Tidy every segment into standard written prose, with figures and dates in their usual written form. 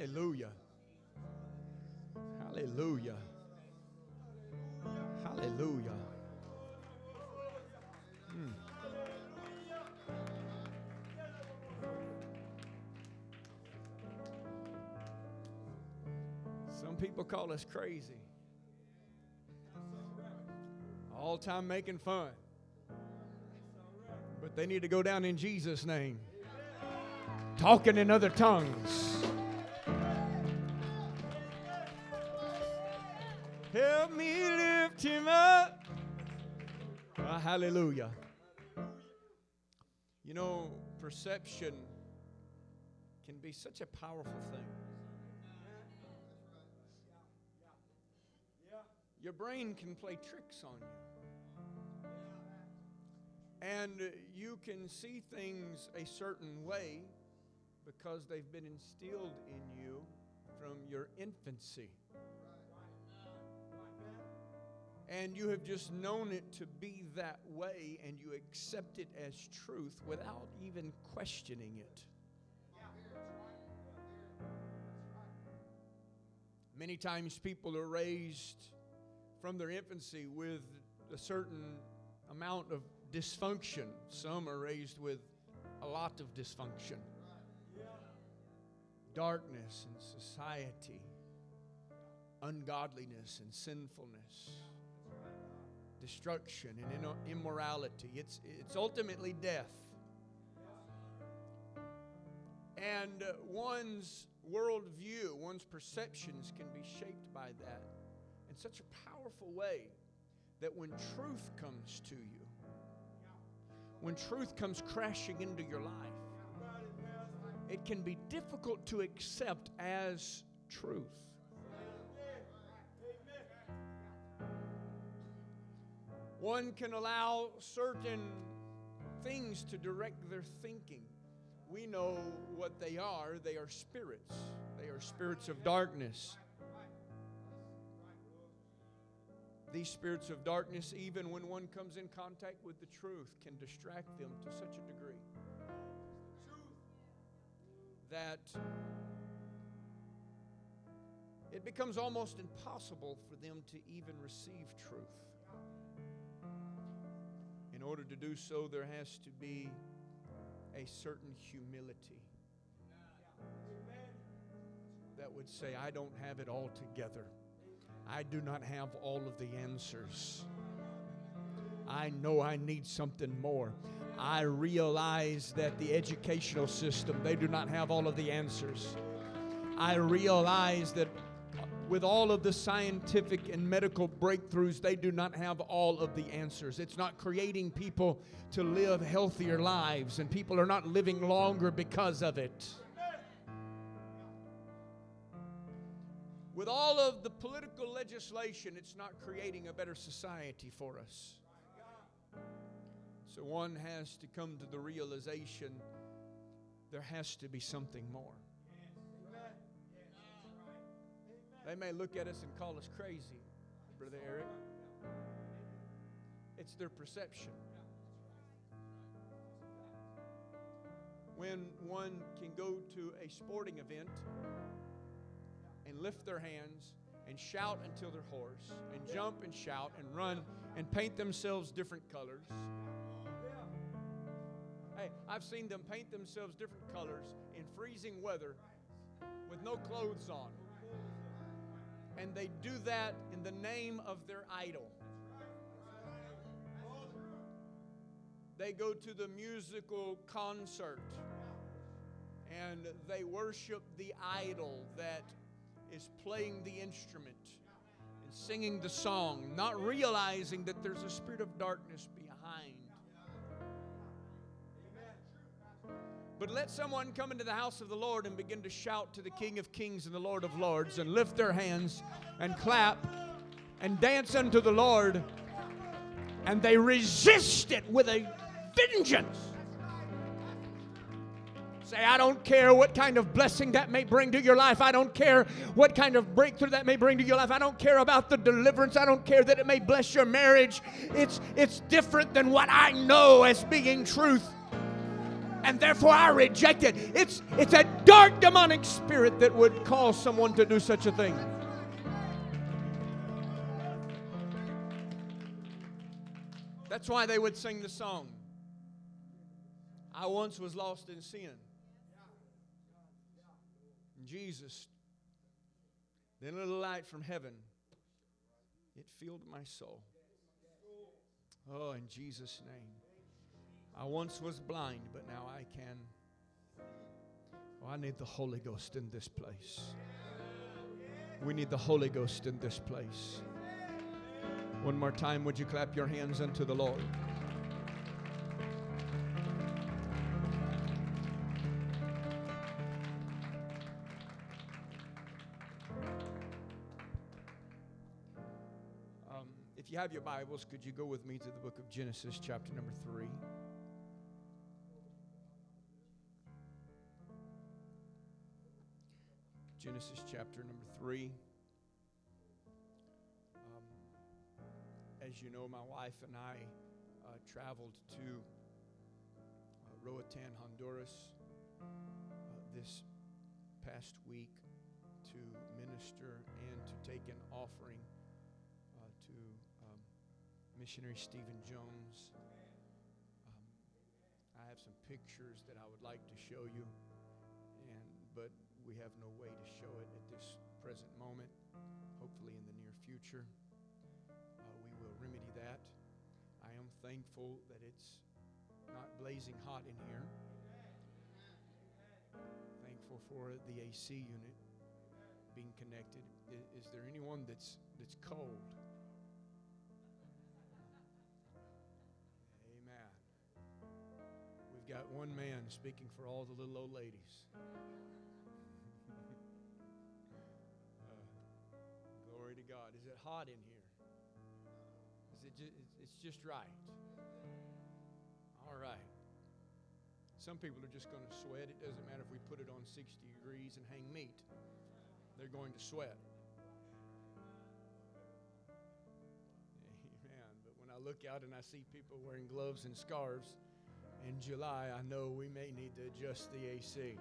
Hallelujah. Hallelujah. Hallelujah. Some people call us crazy. All time making fun. But they need to go down in Jesus' name. Talking in other tongues. Help me lift him up. Hallelujah. You know, perception can be such a powerful thing. Your brain can play tricks on you. And you can see things a certain way because they've been instilled in you from your infancy. And you have just known it to be that way, and you accept it as truth without even questioning it. Many times people are raised from their infancy with a certain amount of dysfunction. Some are raised with a lot of dysfunction. Darkness and society, ungodliness and sinfulness, destruction and immorality. It's ultimately death. And one's worldview, one's perceptions can be shaped by that in such a powerful way that when truth comes to you, when truth comes crashing into your life, it can be difficult to accept as truth. One can allow certain things to direct their thinking. We know what they are. They are spirits. They are spirits of darkness. These spirits of darkness, even when one comes in contact with the truth, can distract them to such a degree that it becomes almost impossible for them to even receive truth. In order to do so, there has to be a certain humility that would say, I don't have it all together. I do not have all of the answers. I know I need something more. I realize that the educational system, they do not have all of the answers. I realize that with all of the scientific and medical breakthroughs, they do not have all of the answers. It's not creating people to live healthier lives, and people are not living longer because of it. With all of the political legislation, it's not creating a better society for us. So one has to come to the realization there has to be something more. They may look at us and call us crazy, Brother Eric. It's their perception. When one can go to a sporting event and lift their hands and shout until they're hoarse and jump and shout and run and paint themselves different colors. Hey, I've seen them paint themselves different colors in freezing weather with no clothes on. And they do that in the name of their idol. They go to the musical concert and they worship the idol that is playing the instrument and singing the song, not realizing that there's a spirit of darkness behind. But let someone come into the house of the Lord and begin to shout to the King of Kings and the Lord of Lords and lift their hands and clap and dance unto the Lord, and they resist it with a vengeance. Say, I don't care what kind of blessing that may bring to your life. I don't care what kind of breakthrough that may bring to your life. I don't care about the deliverance. I don't care that it may bless your marriage. It's different than what I know as being truth. and therefore I reject it. It's a dark demonic spirit that would cause someone to do such a thing. That's why they would sing the song, I once was lost in sin. Jesus, then a little light from heaven, it filled my soul. Oh, in Jesus' name. I once was blind, but now I can. Oh, I need the Holy Ghost in this place. We need the Holy Ghost in this place. One more time, would you clap your hands unto the Lord? If you have your Bibles, could you go with me to the book of Genesis, chapter number 3? Genesis chapter number 3. As you know, my wife and I traveled to Roatan, Honduras this past week to minister and to take an offering to missionary Stephen Jones. I have some pictures that I would like to show you, but we have no way to show it at this present moment. Hopefully in the near future, we will remedy that. I am thankful that it's not blazing hot in here. Thankful for the AC unit being connected. Is there anyone that's cold? Amen. We've got one man speaking for all the little old ladies. Glory to God. Is it hot in here? It's just right. All right. Some people are just going to sweat. It doesn't matter if we put it on 60 degrees and hang meat. They're going to sweat. Amen. But when I look out and I see people wearing gloves and scarves in July, I know we may need to adjust the AC.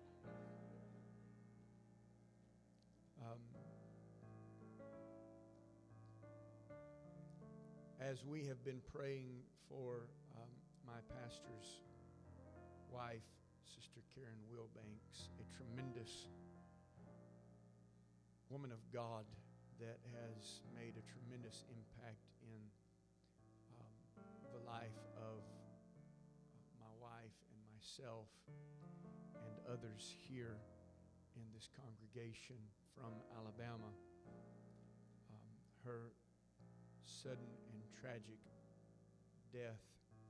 As we have been praying for my pastor's wife, Sister Karen Wilbanks, a tremendous woman of God that has made a tremendous impact in the life of my wife and myself and others here in this congregation from Alabama. Her sudden and tragic death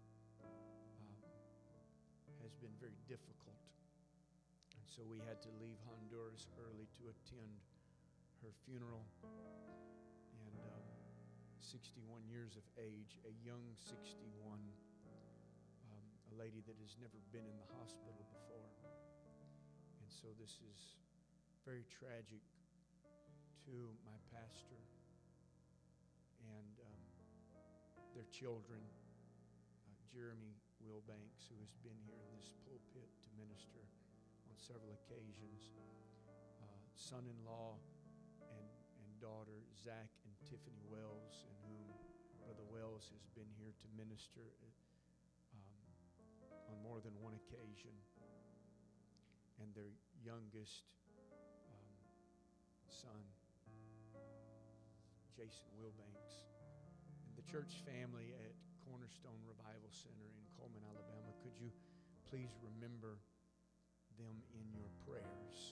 has been very difficult. And so we had to leave Honduras early to attend her funeral. And 61 years of age, a young 61, a lady that has never been in the hospital before. And so this is very tragic to my pastor and their children, Jeremy Wilbanks, who has been here in this pulpit to minister on several occasions, son-in-law and daughter, Zach and Tiffany Wells, in whom Brother Wells has been here to minister on more than one occasion, and their youngest son, Jason Wilbanks, and the church family at Cornerstone Revival Center in Coleman, Alabama. Could you please remember them in your prayers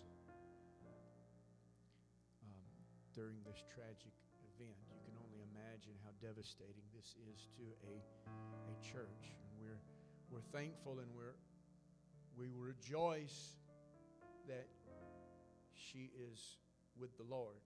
during this tragic event? You can only imagine how devastating this is to a church. And we're thankful and we rejoice that she is with the Lord.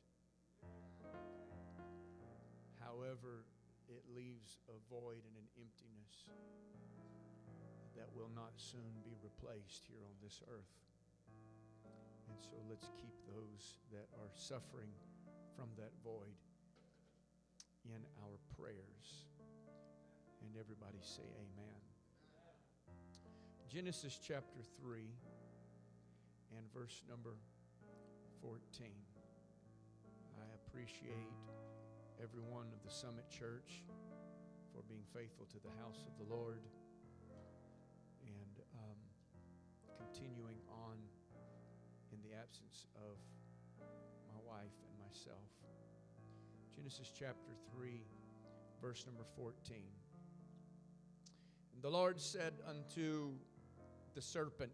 However, it leaves a void and an emptiness that will not soon be replaced here on this earth. And so let's keep those that are suffering from that void in our prayers. And everybody say amen. Genesis chapter 3 and verse number 14. I appreciate everyone of the Summit Church for being faithful to the house of the Lord and continuing on in the absence of my wife and myself. Genesis chapter 3, verse number 14. And the Lord said unto the serpent,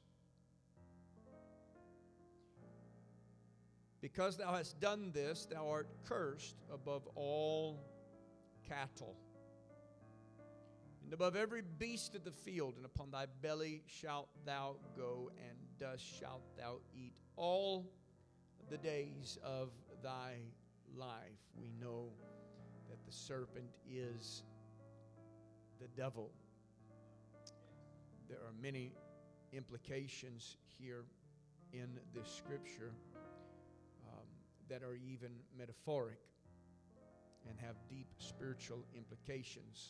because thou hast done this, thou art cursed above all cattle, and above every beast of the field, and upon thy belly shalt thou go, and dust shalt thou eat all the days of thy life. We know that the serpent is the devil. There are many implications here in this scripture that are even metaphoric and have deep spiritual implications.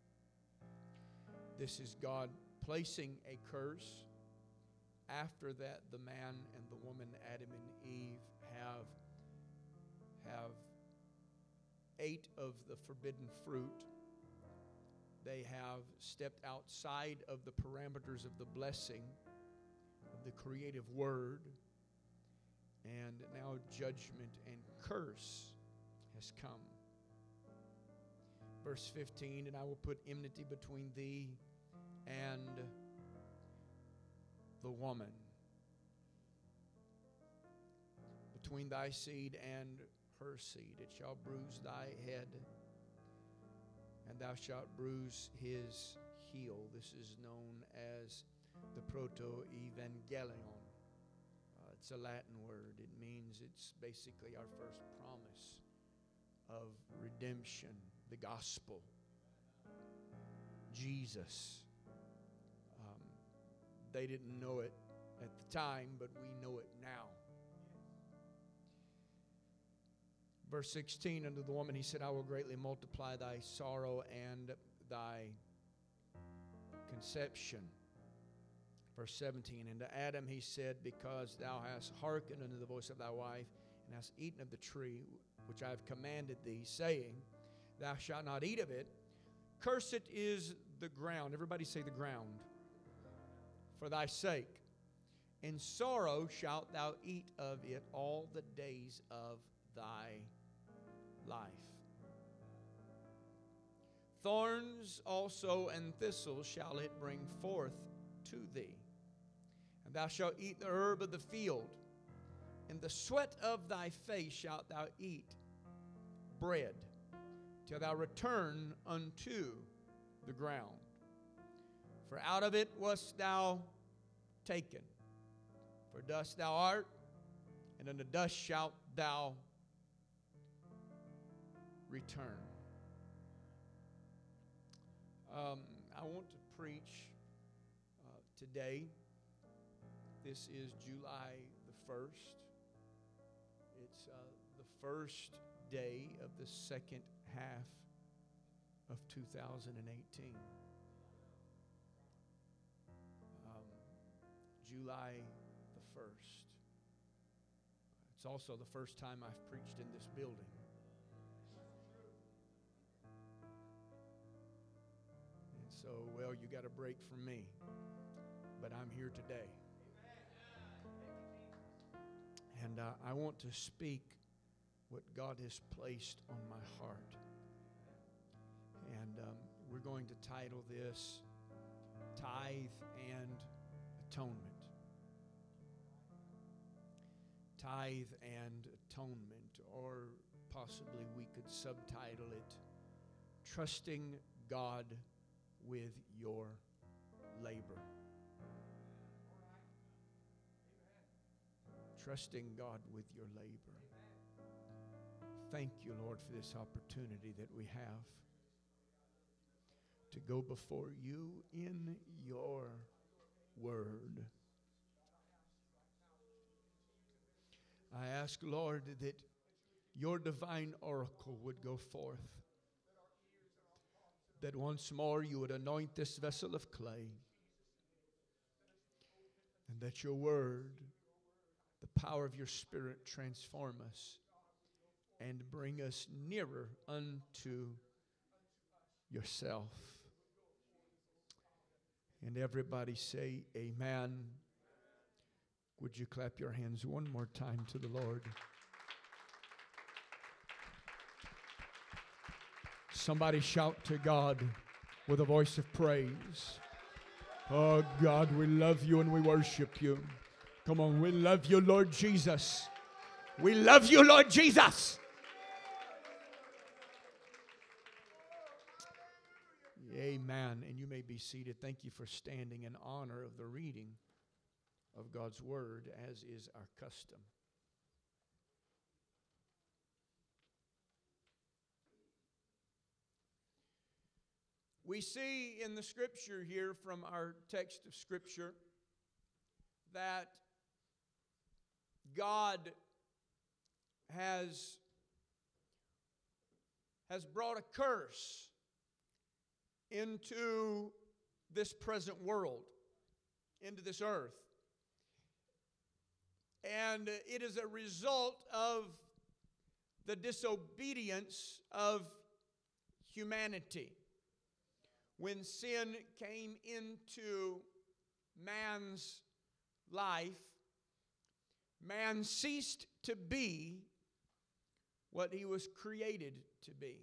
This is God placing a curse. After that, the man and the woman, Adam and Eve, have ate of the forbidden fruit. They have stepped outside of the parameters of the blessing of the creative word, and now judgment and curse has come. Verse 15, and I will put enmity between thee and the woman, between thy seed and her seed. It shall bruise thy head, and thou shalt bruise his heel. This is known as the proto-evangelion. It's a Latin word. It means it's basically our first promise of redemption, the gospel, Jesus. They didn't know it at the time, but we know it now. Verse 16, unto the woman he said, I will greatly multiply thy sorrow and thy conception. Verse 17, and to Adam he said, because thou hast hearkened unto the voice of thy wife, and hast eaten of the tree which I have commanded thee, saying, thou shalt not eat of it, cursed is the ground. Everybody say the ground. For thy sake. In sorrow shalt thou eat of it all the days of thy life. Thorns also and thistles shall it bring forth to thee. And thou shalt eat the herb of the field. In the sweat of thy face shalt thou eat bread, till thou return unto the ground. For out of it wast thou taken. For dust thou art, and unto dust shalt thou return. I want to preach today. This is July the 1st. It's the first day of the second half of 2018. July the 1st. It's also the first time I've preached in this building. And so, well, you got a break from me, but I'm here today. And I want to speak what God has placed on my heart. And we're going to title this Tithe and Atonement. Tithe and Atonement, or possibly we could subtitle it Trusting God with Your Labor. Trusting God with your labor. Thank you, Lord, for this opportunity that we have to go before you in your word. I ask, Lord, that your divine oracle would go forth, that once more you would anoint this vessel of clay, And that your word, the power of your Spirit, transform us and bring us nearer unto yourself. And everybody say amen. Would you clap your hands one more time to the Lord? Somebody shout to God with a voice of praise. Oh God, we love you and we worship you. Come on, we love you, Lord Jesus. We love you, Lord Jesus. Amen. And you may be seated. Thank you for standing in honor of the reading of God's Word, as is our custom. We see in the Scripture here, from our text of Scripture, that God has brought a curse into this present world, into this earth. And it is a result of the disobedience of humanity. When sin came into man's life, man ceased to be what he was created to be.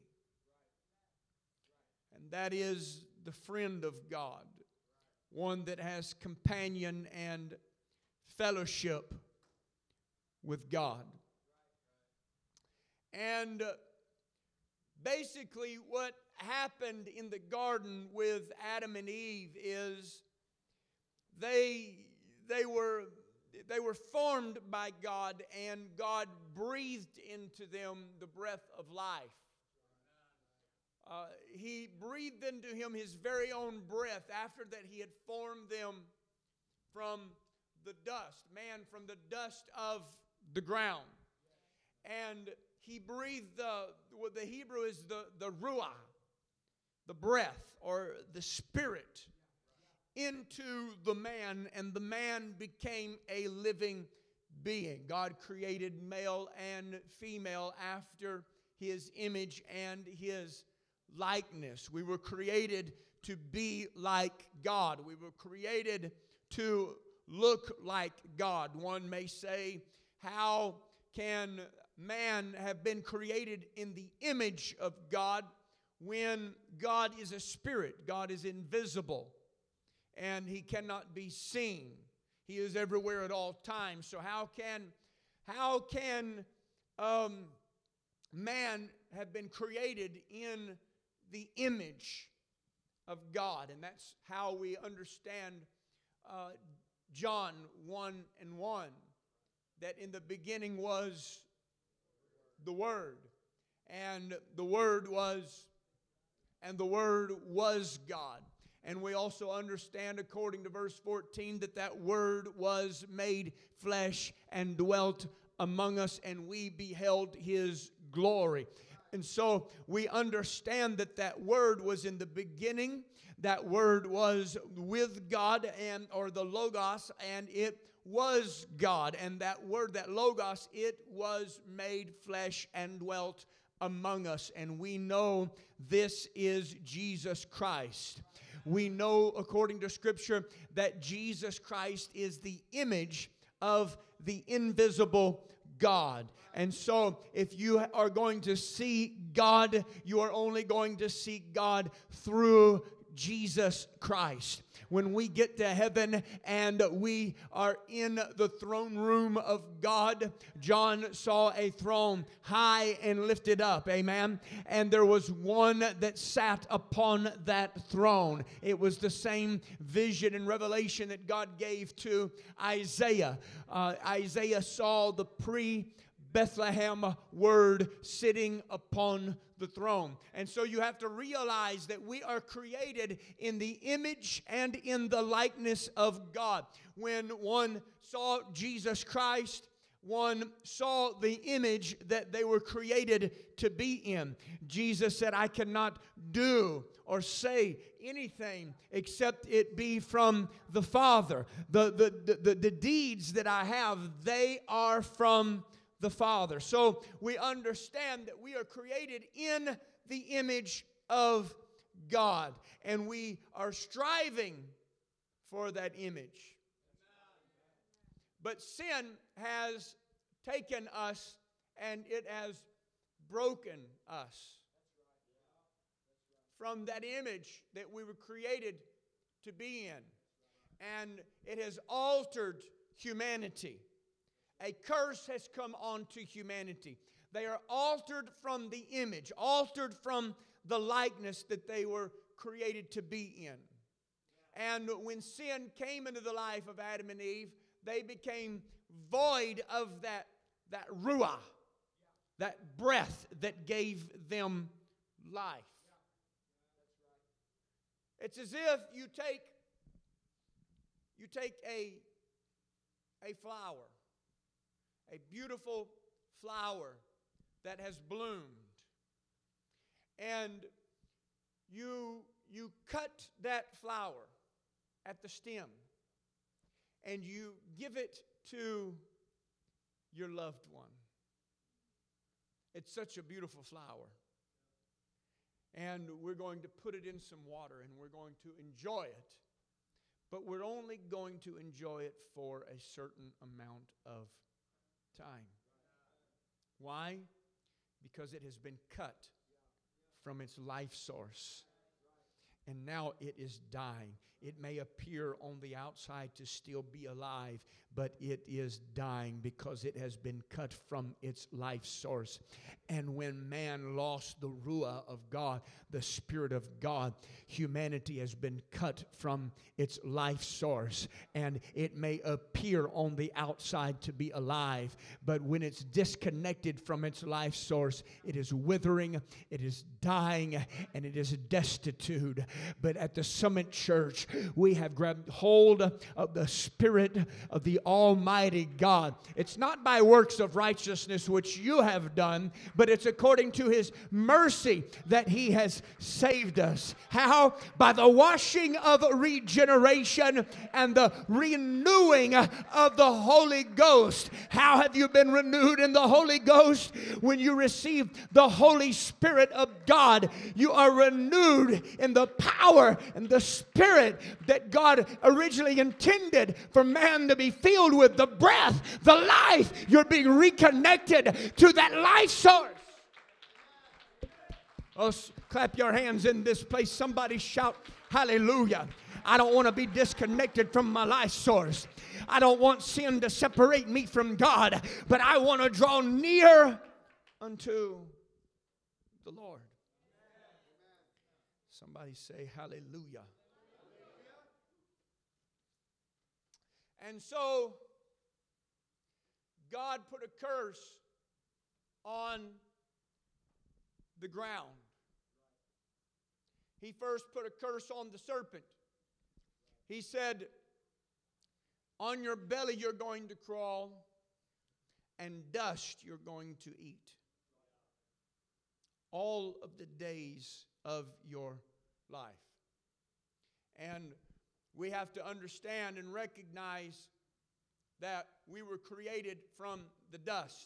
And that is the friend of God, one that has companion and fellowship with God. And basically what happened in the garden with Adam and Eve is they were formed by God, and God breathed into them the breath of life. He breathed into him his very own breath after that he had formed them from the dust, man from the dust of the ground. And he breathed, what the Hebrew is the ruah, the breath or the spirit, into the man, and the man became a living being. God created male and female after his image and his likeness. We were created to be like God. We were created to look like God. One may say, how can man have been created in the image of God when God is a spirit? God is invisible and he cannot be seen. He is everywhere at all times. So how can man have been created in the image of God? And that's how we understand John 1:1, that in the beginning was the Word, and the Word was God. And we also understand, according to verse 14, that Word was made flesh and dwelt among us, and we beheld His glory. And so we understand that Word was in the beginning. That Word was with God, or the Logos, and it was God. And that Word, that Logos, it was made flesh and dwelt among us. And we know this is Jesus Christ. We know, according to Scripture, that Jesus Christ is the image of the invisible God. And so, if you are going to see God, you are only going to see God through Jesus Christ. When we get to heaven and we are in the throne room of God, John saw a throne high and lifted up, amen? And there was one that sat upon that throne. It was the same vision and revelation that God gave to Isaiah. Isaiah saw the pre-Bethlehem Word sitting upon the throne. And so you have to realize that we are created in the image and in the likeness of God. When one saw Jesus Christ, one saw the image that they were created to be in. Jesus said, I cannot do or say anything except it be from the Father. The deeds that I have, they are from the Father. So we understand that we are created in the image of God, and we are striving for that image. But sin has taken us and it has broken us from that image that we were created to be in. And it has altered humanity. A curse has come onto humanity. They are altered from the image, altered from the likeness that they were created to be in. And when sin came into the life of Adam and Eve, they became void of that ruah, that breath that gave them life. It's as if you take a flower, a beautiful flower that has bloomed, and you cut that flower at the stem, and you give it to your loved one. It's such a beautiful flower. And we're going to put it in some water and we're going to enjoy it. But we're only going to enjoy it for a certain amount of time. Why? Because it has been cut from its life source. And now it is dying. It may appear on the outside to still be alive, but it is dying because it has been cut from its life source. And when man lost the Ruah of God, the Spirit of God, humanity has been cut from its life source. And it may appear on the outside to be alive, but when it's disconnected from its life source, it is withering, it is dying, and it is destitute. But at the Summit Church, we have grabbed hold of the Spirit of the Almighty God. It's not by works of righteousness which you have done, but it's according to His mercy that He has saved us. How? By the washing of regeneration and the renewing of the Holy Ghost. How have you been renewed in the Holy Ghost? When you receive the Holy Spirit of God, you are renewed in the power and the Spirit that God originally intended for man to be filled with, the breath, the life. You're being reconnected to that life source. Oh, clap your hands in this place. Somebody shout hallelujah. I don't want to be disconnected from my life source. I don't want sin to separate me from God, but I want to draw near unto the Lord. Somebody say hallelujah. And so, God put a curse on the ground. He first put a curse on the serpent. He said, on your belly you're going to crawl, and dust you're going to eat all of the days of your life. And we have to understand and recognize that we were created from the dust.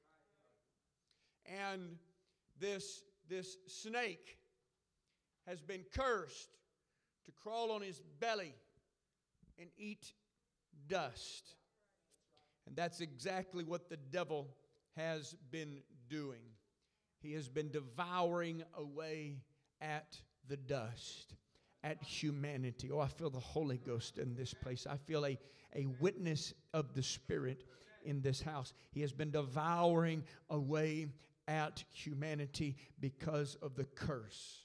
And this snake has been cursed to crawl on his belly and eat dust. And that's exactly what the devil has been doing. He has been devouring away at the dust, at humanity. Oh, I feel the Holy Ghost in this place. I feel a witness of the Spirit in this house. He has been devouring away at humanity because of the curse.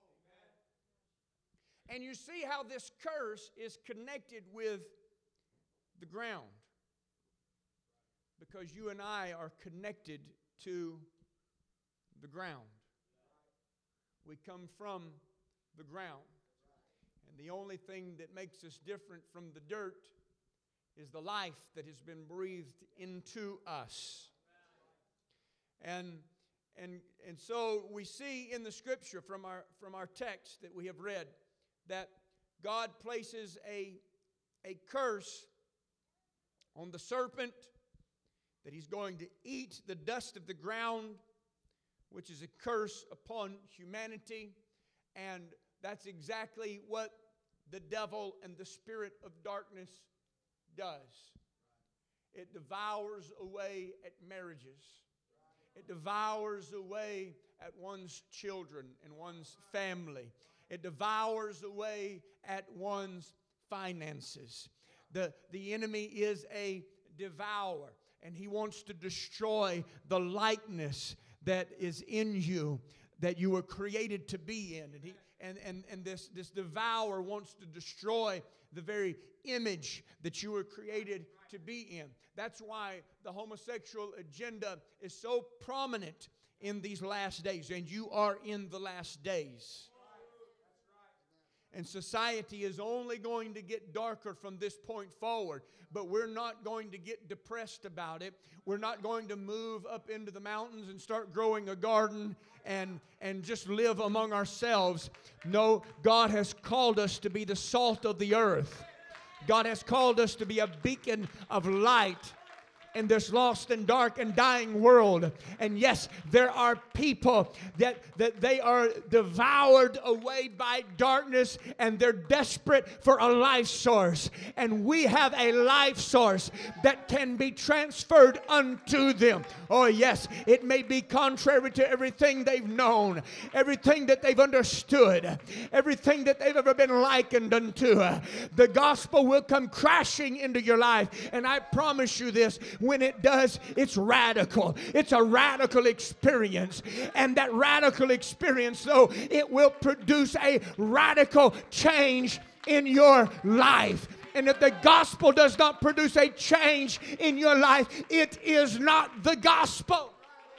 And you see how this curse is connected with the ground. Because you and I are connected to the ground. We come from the ground. And the only thing that makes us different from the dirt is the life that has been breathed into us. And so we see in the Scripture from our text that we have read that God places a curse on the serpent, that he's going to eat the dust of the ground, which is a curse upon humanity. And that's exactly what the devil and the spirit of darkness does. It devours away at marriages. It devours away at one's children and one's family. It devours away at one's finances. The enemy is a devourer, and he wants to destroy the likeness that is in you, that you were created to be in. And this devourer wants to destroy the very image that you were created to be in. That's why the homosexual agenda is so prominent in these last days. And you are in the last days. And society is only going to get darker from this point forward. But we're not going to get depressed about it. We're not going to move up into the mountains and start growing a garden and just live among ourselves. No, God has called us to be the salt of the earth. God has called us to be a beacon of light in this lost and dark and dying world. And yes, there are people that they are devoured away by darkness, and they're desperate for a life source. And we have a life source that can be transferred unto them. Oh yes, it may be contrary to everything they've known, everything that they've understood, everything that they've ever been likened unto. The gospel will come crashing into your life, and I promise you this, when it does, it's radical. It's a radical experience. And that radical experience, though, it will produce a radical change in your life. And if the gospel does not produce a change in your life, it is not the gospel.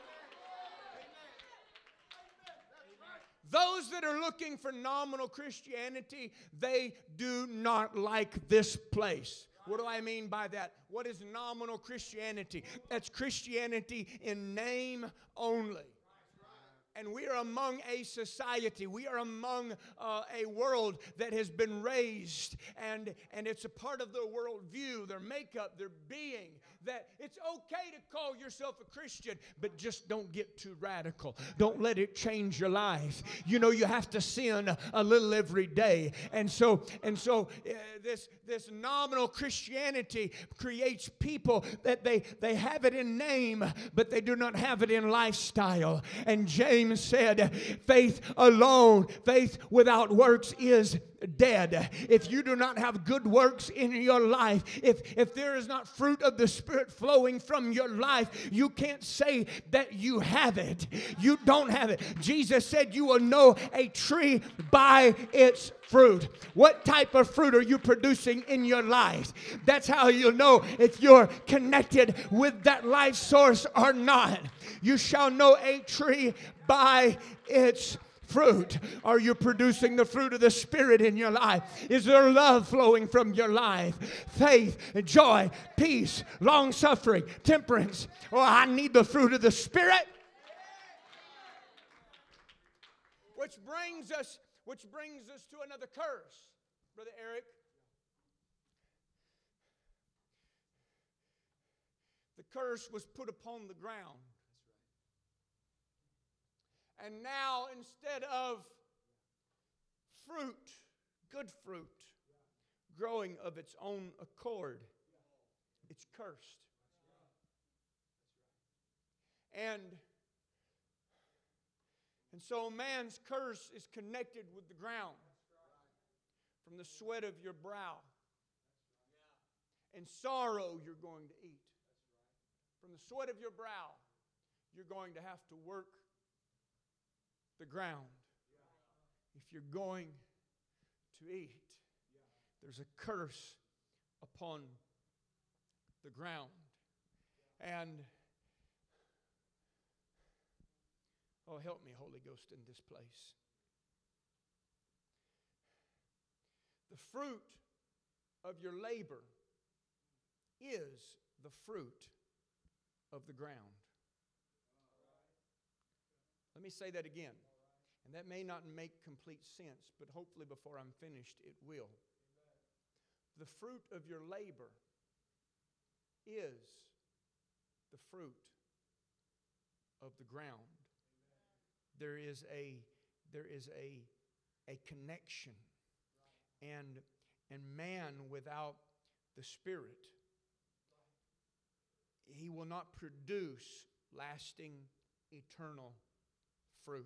Those that are looking for nominal Christianity, they do not like this place. What do I mean by that? What is nominal Christianity? That's Christianity in name only. And we are among a society. We are among a world that has been raised. And it's a part of their worldview, their makeup, their being, that it's okay to call yourself a Christian, but just don't get too radical. Don't let it change your life. You know, you have to sin a little every day. And so this nominal Christianity creates people that they have it in name, but they do not have it in lifestyle. And James said, faith alone, faith without works is dead. If you do not have good works in your life, if there is not fruit of the Spirit flowing from your life, you can't say that you have it. You don't have it. Jesus said you will know a tree by its fruit. What type of fruit are you producing in your life? That's how you'll know if you're connected with that life source or not. You shall know a tree by its fruit. Are you producing the fruit of the Spirit in your life? Is there love flowing from your life? Faith, joy, peace, long-suffering, temperance. Oh, I need the fruit of the Spirit. Which brings us to another curse, Brother Eric. The curse was put upon the ground. And now, instead of fruit, good fruit, growing of its own accord, it's cursed. And so man's curse is connected with the ground. From the sweat of your brow. And sorrow you're going to eat. From the sweat of your brow, you're going to have to work the ground. If you're going to eat, there's a curse upon the ground. And oh, help me, Holy Ghost, in this place. The fruit of your labor is the fruit of the ground. Let me say that again. And that may not make complete sense, but hopefully before I'm finished, it will. The fruit of your labor is the fruit of the ground. There is a connection. And man without the Spirit, he will not produce lasting, eternal fruit.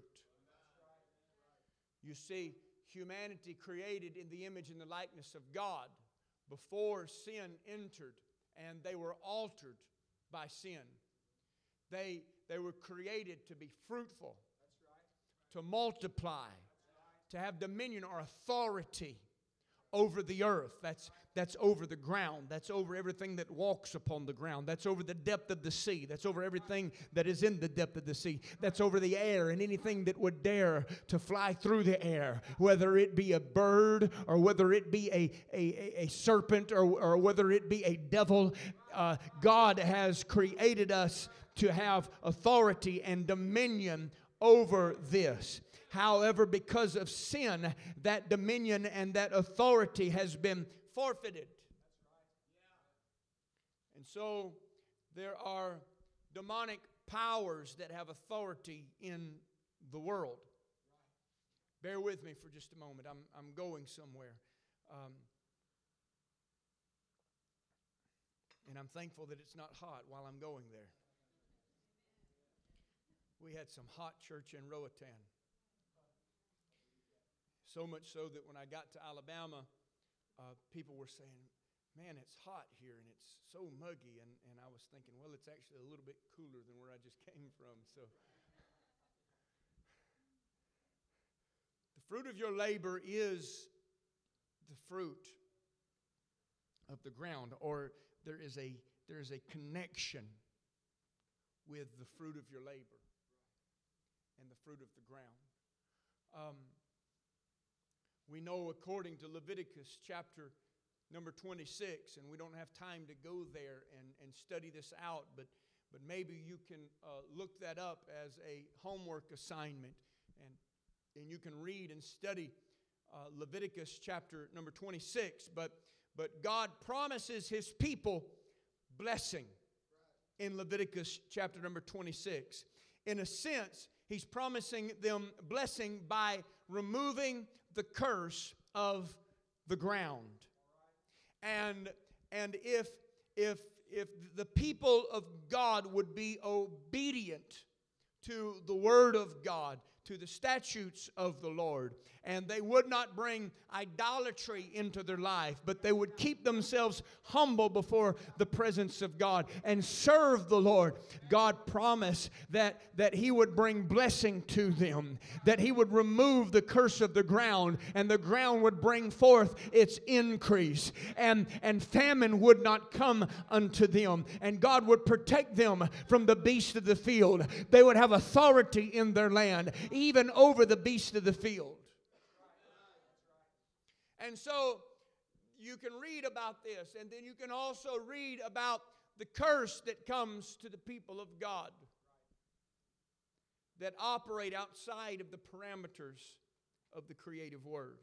You see, humanity created in the image and the likeness of God before sin entered, and they were altered by sin. They were created to be fruitful, to multiply, to have dominion or authority over the earth. That's over the ground. That's over everything that walks upon the ground. That's over the depth of the sea. That's over everything that is in the depth of the sea. That's over the air and anything that would dare to fly through the air, whether it be a bird or whether it be a serpent or whether it be a devil. God has created us to have authority and dominion over this. However, because of sin, that dominion and that authority has been forfeited. And so there are demonic powers that have authority in the world. Bear with me for just a moment. I'm going somewhere. And I'm thankful that it's not hot while I'm going there. We had some hot church in Roatan. So much so that when I got to Alabama, people were saying, man, it's hot here and it's so muggy. And I was thinking, well, it's actually a little bit cooler than where I just came from. So the fruit of your labor is the fruit of the ground, or there is a connection with the fruit of your labor and the fruit of the ground. We know according to Leviticus chapter number 26, and we don't have time to go there and study this out, but maybe you can look that up as a homework assignment, and you can read and study Leviticus chapter number 26. But God promises His people blessing in Leviticus chapter number 26. In a sense, He's promising them blessing by removing the curse of the ground. And if the people of God would be obedient to the Word of God, to the statutes of the Lord, and they would not bring idolatry into their life, but they would keep themselves humble before the presence of God and serve the Lord, God promised that He would bring blessing to them, that He would remove the curse of the ground, and the ground would bring forth its increase, and famine would not come unto them, and God would protect them from the beast of the field. They would have authority in their land, even over the beast of the field. And so you can read about this, and then you can also read about the curse that comes to the people of God that operate outside of the parameters of the creative word.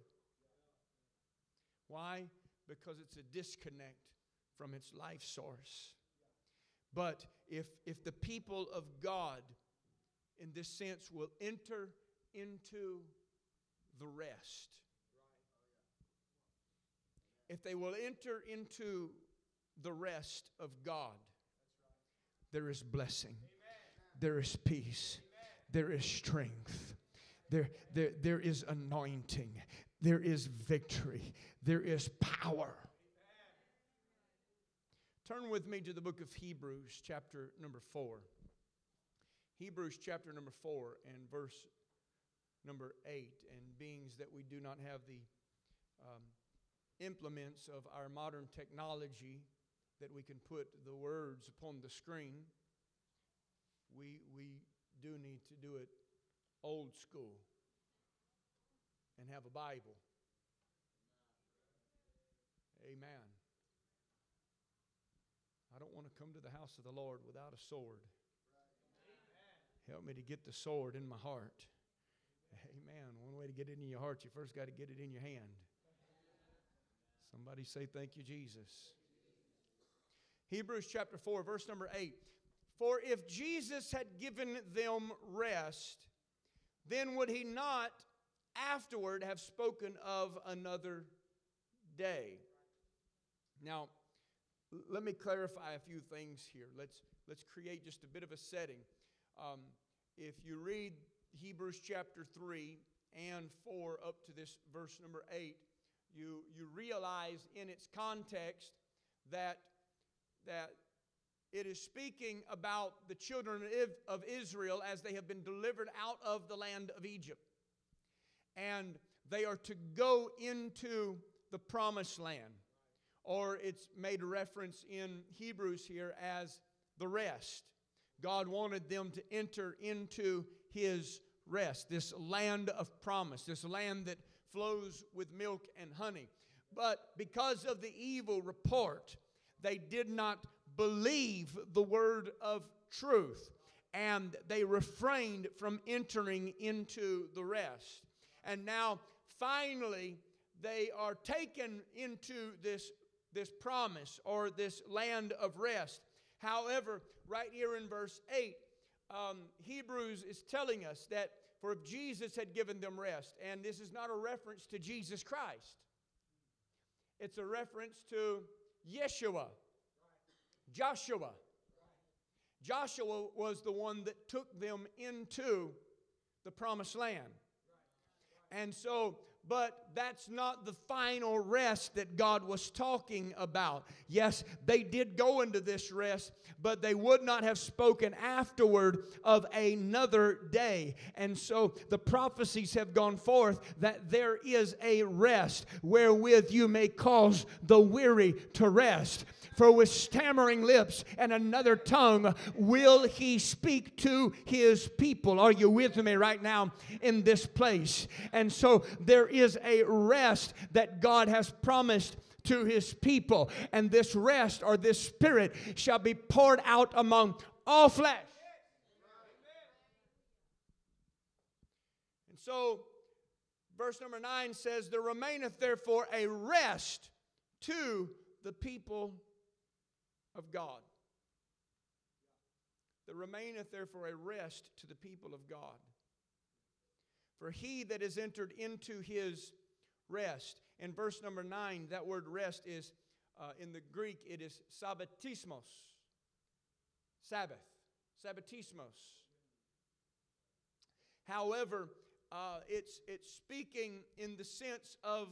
Why? Because it's a disconnect from its life source. But if the people of God, in this sense, will enter into the rest, if they will enter into the rest of God, there is blessing, there is peace, there is strength, there is anointing, there is victory, there is power. Turn with me to the book of Hebrews, chapter number 4. Hebrews chapter number 4 and verse number 8. And being that we do not have the implements of our modern technology that we can put the words upon the screen, we do need to do it old school and have a Bible. Amen. I don't want to come to the house of the Lord without a sword. Help me to get the sword in my heart. Amen. One way to get it in your heart, you first got to get it in your hand. Somebody say, thank you, Jesus. Hebrews chapter 4, verse number 8. For if Jesus had given them rest, then would he not afterward have spoken of another day? Now, let me clarify a few things here. Let's create just a bit of a setting. If you read Hebrews chapter 3 and 4 up to this verse number 8, you realize in its context that it is speaking about the children of Israel as they have been delivered out of the land of Egypt. And they are to go into the promised land. Or it's made a reference in Hebrews here as the rest. God wanted them to enter into His rest, this land of promise, this land that flows with milk and honey. But because of the evil report, they did not believe the word of truth, and they refrained from entering into the rest. And now, finally, they are taken into this promise or this land of rest. However, right here in verse 8, Hebrews is telling us that for if Jesus had given them rest, and this is not a reference to Jesus Christ, it's a reference to Yeshua, Joshua. Joshua was the one that took them into the promised land. And so, but that's not the final rest that God was talking about. Yes, they did go into this rest, but they would not have spoken afterward of another day. And so the prophecies have gone forth that there is a rest wherewith you may cause the weary to rest. For with stammering lips and another tongue will He speak to His people. Are you with me right now in this place? And so there is a rest that God has promised to His people. And this rest or this Spirit shall be poured out among all flesh. And so verse number 9 says, there remaineth therefore a rest to the people of God. There remaineth therefore a rest to the people of God. For he that is entered into his rest. In verse number 9, that word rest is, in the Greek, it is sabbatismos. Sabbath. Sabbatismos. However, it's speaking in the sense of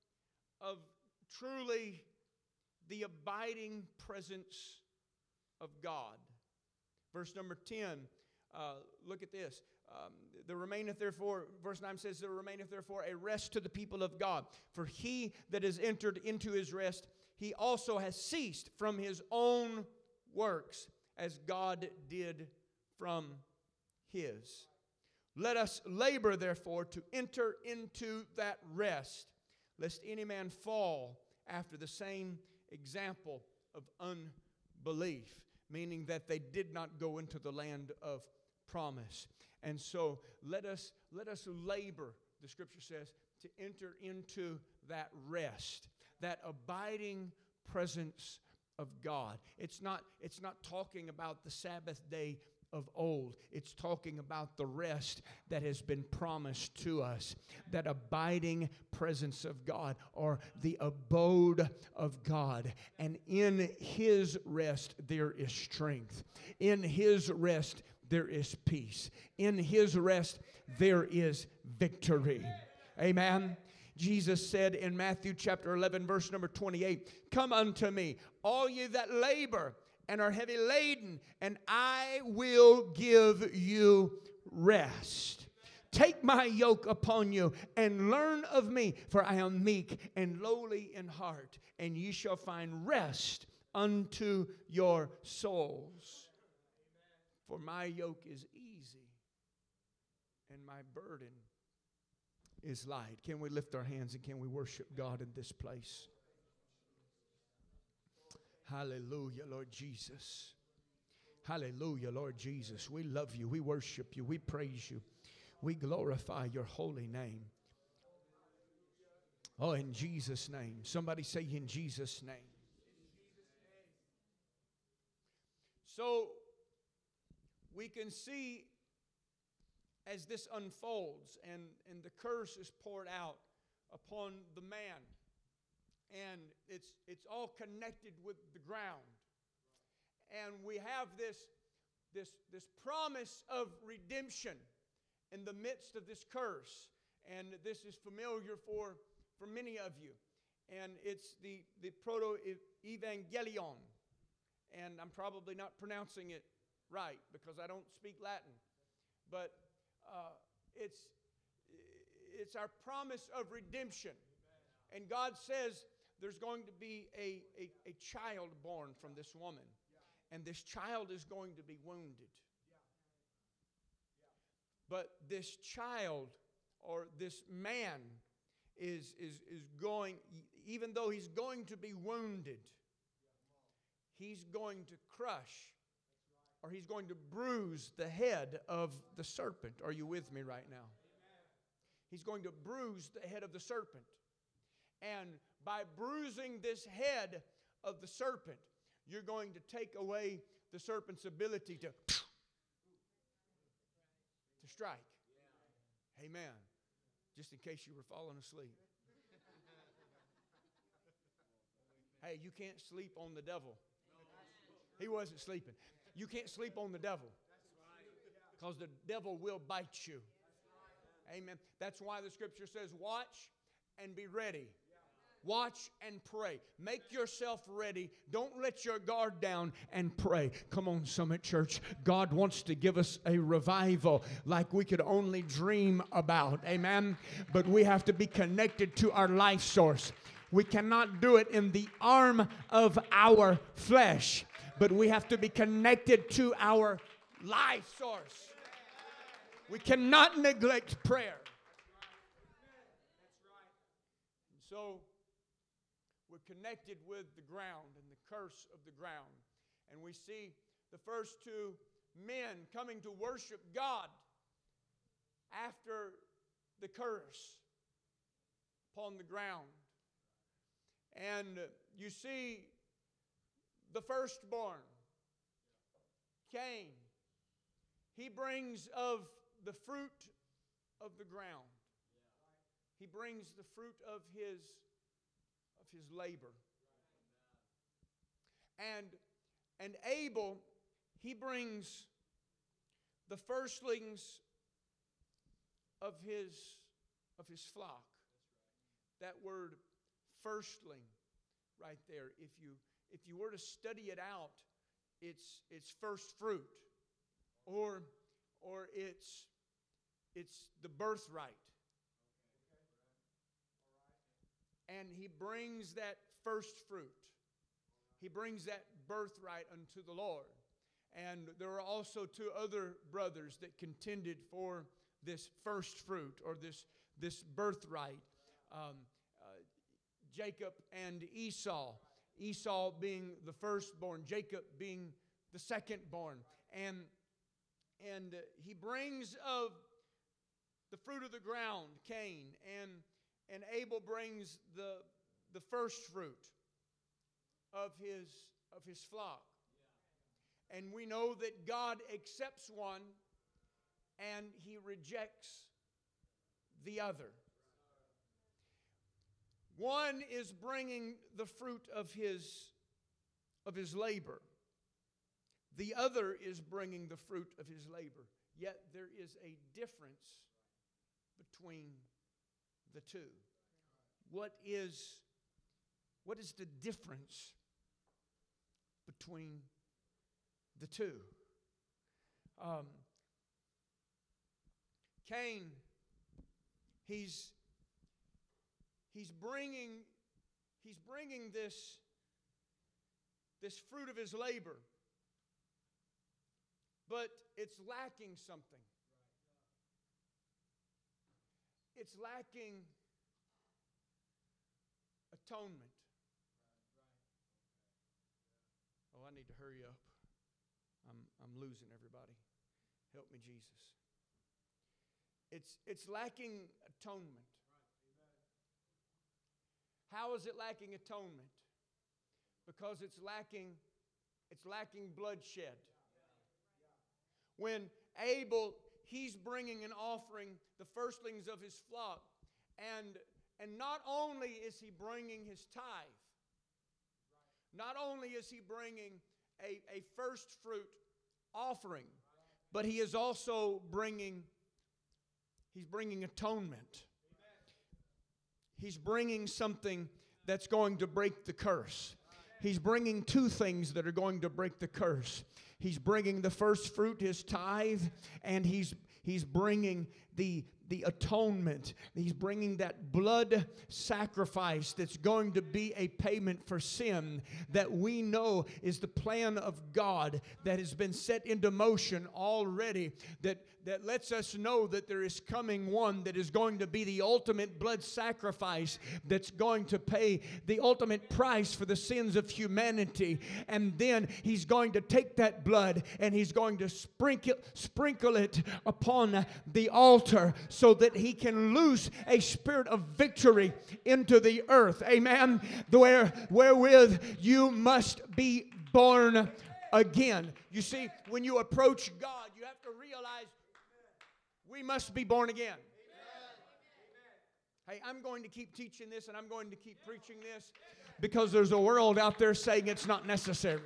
truly the abiding presence of God. Verse number 10, look at this. There remaineth therefore, verse 9 says, there remaineth therefore a rest to the people of God. For he that is entered into his rest, he also has ceased from his own works, as God did from his. Let us labor therefore to enter into that rest, lest any man fall after the same example of unbelief, meaning that they did not go into the land of promise. And so let us labor, the scripture says, to enter into that rest, that abiding presence of God. It's not talking about the Sabbath day of old. It's talking about the rest that has been promised to us, that abiding presence of God, or the abode of God. And in His rest there is strength. In His rest there is peace. In His rest there is victory. Amen. Jesus said in Matthew chapter 11 verse number 28, come unto me, all ye that labor and are heavy laden, and I will give you rest. Take my yoke upon you and learn of me, for I am meek and lowly in heart, and ye shall find rest unto your souls. For my yoke is easy and my burden is light. Can we lift our hands and can we worship God in this place? Hallelujah, Lord Jesus. Hallelujah, Lord Jesus. We love you. We worship you. We praise you. We glorify your holy name. Oh, in Jesus' name. Somebody say in Jesus' name. So, we can see as this unfolds and the curse is poured out upon the man. And it's all connected with the ground. And we have this promise of redemption in the midst of this curse. And this is familiar for many of you. And it's the proto-evangelion. And I'm probably not pronouncing it right because I don't speak Latin. But it's our promise of redemption. And God says there's going to be a child born from this woman. And this child is going to be wounded. But this child or this man is going, even though he's going to be wounded, he's going to crush or he's going to bruise the head of the serpent. Are you with me right now? He's going to bruise the head of the serpent. And by bruising this head of the serpent, you're going to take away the serpent's ability to strike. Amen. Just in case you were falling asleep. Hey, you can't sleep on the devil. He wasn't sleeping. You can't sleep on the devil. Because the devil will bite you. Amen. That's why the scripture says, watch and be ready. Watch and pray. Make yourself ready. Don't let your guard down and pray. Come on, Summit Church. God wants to give us a revival like we could only dream about. Amen. But we have to be connected to our life source. We cannot do it in the arm of our flesh, but we have to be connected to our life source. We cannot neglect prayer. So, we're connected with the ground and the curse of the ground. And we see the first two men coming to worship God after the curse upon the ground. And you see the firstborn, Cain. He brings of the fruit of the ground. He brings the fruit of his labor. And Abel, he brings the firstlings of his flock. That word firstling right there, if you were to study it out, it's first fruit, or it's the birthright. And he brings that first fruit. He brings that birthright unto the Lord. And there are also two other brothers that contended for this first fruit or this birthright. Jacob and Esau. Esau being the firstborn, Jacob being the secondborn. And he brings of the fruit of the ground, Cain, and Abel brings the first fruit of his flock. And we know that God accepts one and he rejects the other. One is bringing the fruit of his labor. The other is bringing the fruit of his labor. Yet there is a difference between the two. What is the difference between the two? Cain, he's bringing this fruit of his labor, but it's lacking something. It's lacking atonement. need to hurry up. I'm losing everybody. Help me, Jesus. It's lacking atonement. How is it lacking atonement? Because it's lacking bloodshed. When Abel, he's bringing an offering, the firstlings of his flock, and not only is he bringing his tithe, not only is he bringing a first fruit offering, but he is also bringing atonement. He's bringing something that's going to break the curse. He's bringing two things that are going to break the curse. He's bringing the first fruit, his tithe, and he's bringing the atonement. He's bringing that blood sacrifice that's going to be a payment for sin that we know is the plan of God that has been set into motion already, that lets us know that there is coming one that is going to be the ultimate blood sacrifice that's going to pay the ultimate price for the sins of humanity. And then he's going to take that blood and he's going to sprinkle it upon the altar so that he can loose a spirit of victory into the earth. Amen. Wherewith you must be born again. You see, when you approach God, you have to realize we must be born again. Hey, I'm going to keep teaching this and I'm going to keep preaching this because there's a world out there saying it's not necessary.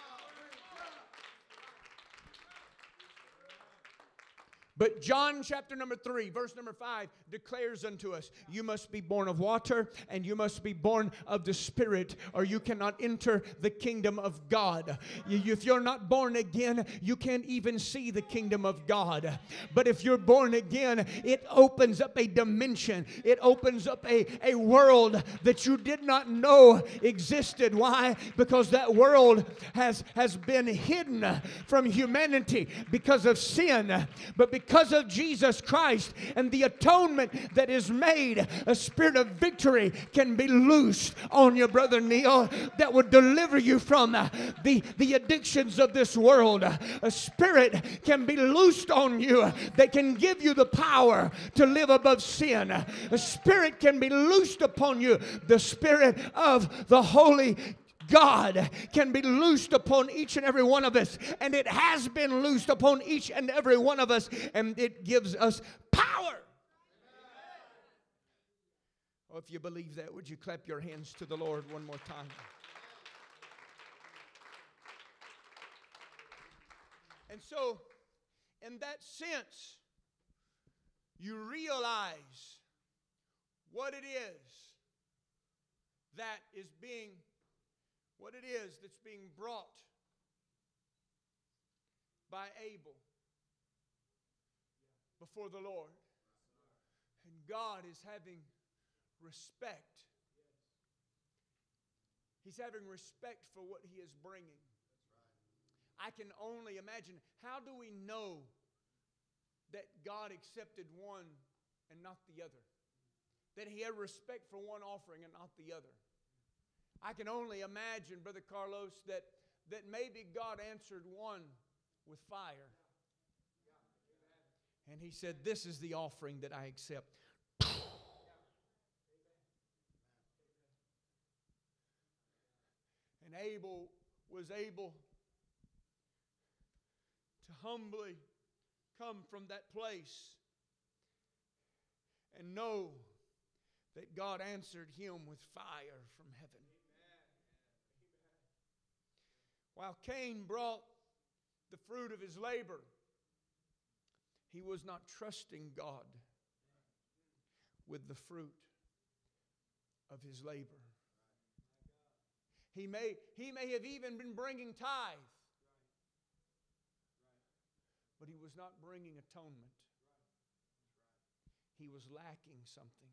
But John chapter number 3, verse number 5 declares unto us, you must be born of water and you must be born of the Spirit, or you cannot enter the kingdom of God. If you're not born again, you can't even see the kingdom of God. But if you're born again, it opens up a dimension. It opens up a world that you did not know existed. Why? Because that world has been hidden from humanity because of sin. But because of Jesus Christ and the atonement that is made, a spirit of victory can be loosed on you, Brother Neil, that would deliver you from the addictions of this world. A spirit can be loosed on you that can give you the power to live above sin. A spirit can be loosed upon you. The Spirit of the Holy God can be loosed upon each and every one of us, and it has been loosed upon each and every one of us, and it gives us power. Oh, if you believe that, would you clap your hands to the Lord one more time? And so, in that sense, you realize what it is that's being brought by Abel before the Lord. And God is having respect. He's having respect for what he is bringing. I can only imagine, how do we know that God accepted one and not the other? That he had respect for one offering and not the other? I can only imagine, Brother Carlos, that maybe God answered one with fire. And he said, this is the offering that I accept. And Abel was able to humbly come from that place and know that God answered him with fire from heaven. While Cain brought the fruit of his labor, he was not trusting God with the fruit of his labor. He may have even been bringing tithe, but he was not bringing atonement. He was lacking something.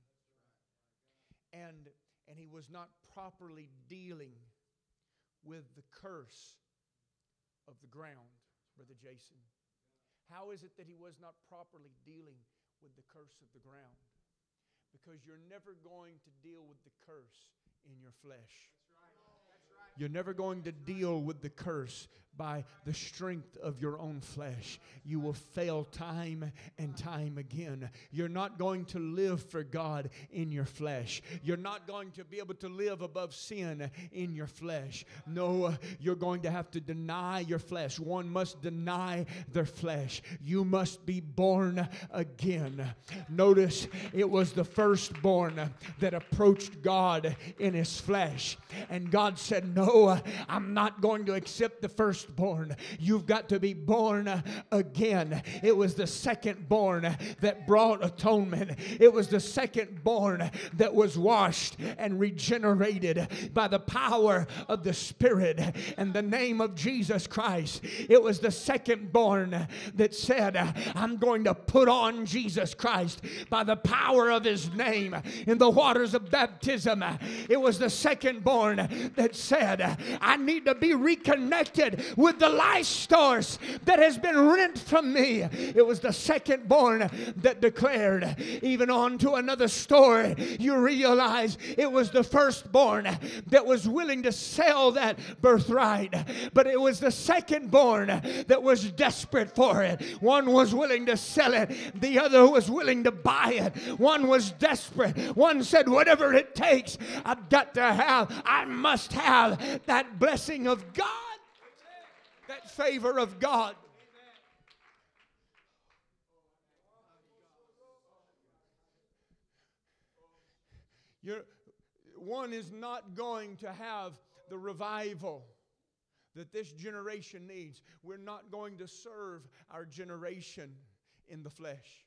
And he was not properly dealing with the curse of the ground, Brother Jason. How is it that he was not properly dealing with the curse of the ground? Because you're never going to deal with the curse in your flesh. You're never going to deal with the curse by the strength of your own flesh. You will fail time and time again. You're not going to live for God in your flesh. You're not going to be able to live above sin in your flesh. No, you're going to have to deny your flesh. One must deny their flesh. You must be born again. Notice it was the firstborn that approached God in his flesh. And God said, no, I'm not going to accept the firstborn. You've got to be born again. It was the secondborn that brought atonement. It was the secondborn that was washed and regenerated by the power of the Spirit and the name of Jesus Christ. It was the secondborn that said, I'm going to put on Jesus Christ by the power of his name in the waters of baptism. It was the secondborn that said, I need to be reconnected with the life source that has been rent from me. It was the secondborn that declared. Even on to another story, you realize it was the firstborn that was willing to sell that birthright. But it was the secondborn that was desperate for it. One was willing to sell it. The other was willing to buy it. One was desperate. One said, whatever it takes, I've got to have. I must have that blessing of God. That favor of God. One is not going to have the revival that this generation needs. We're not going to serve our generation in the flesh.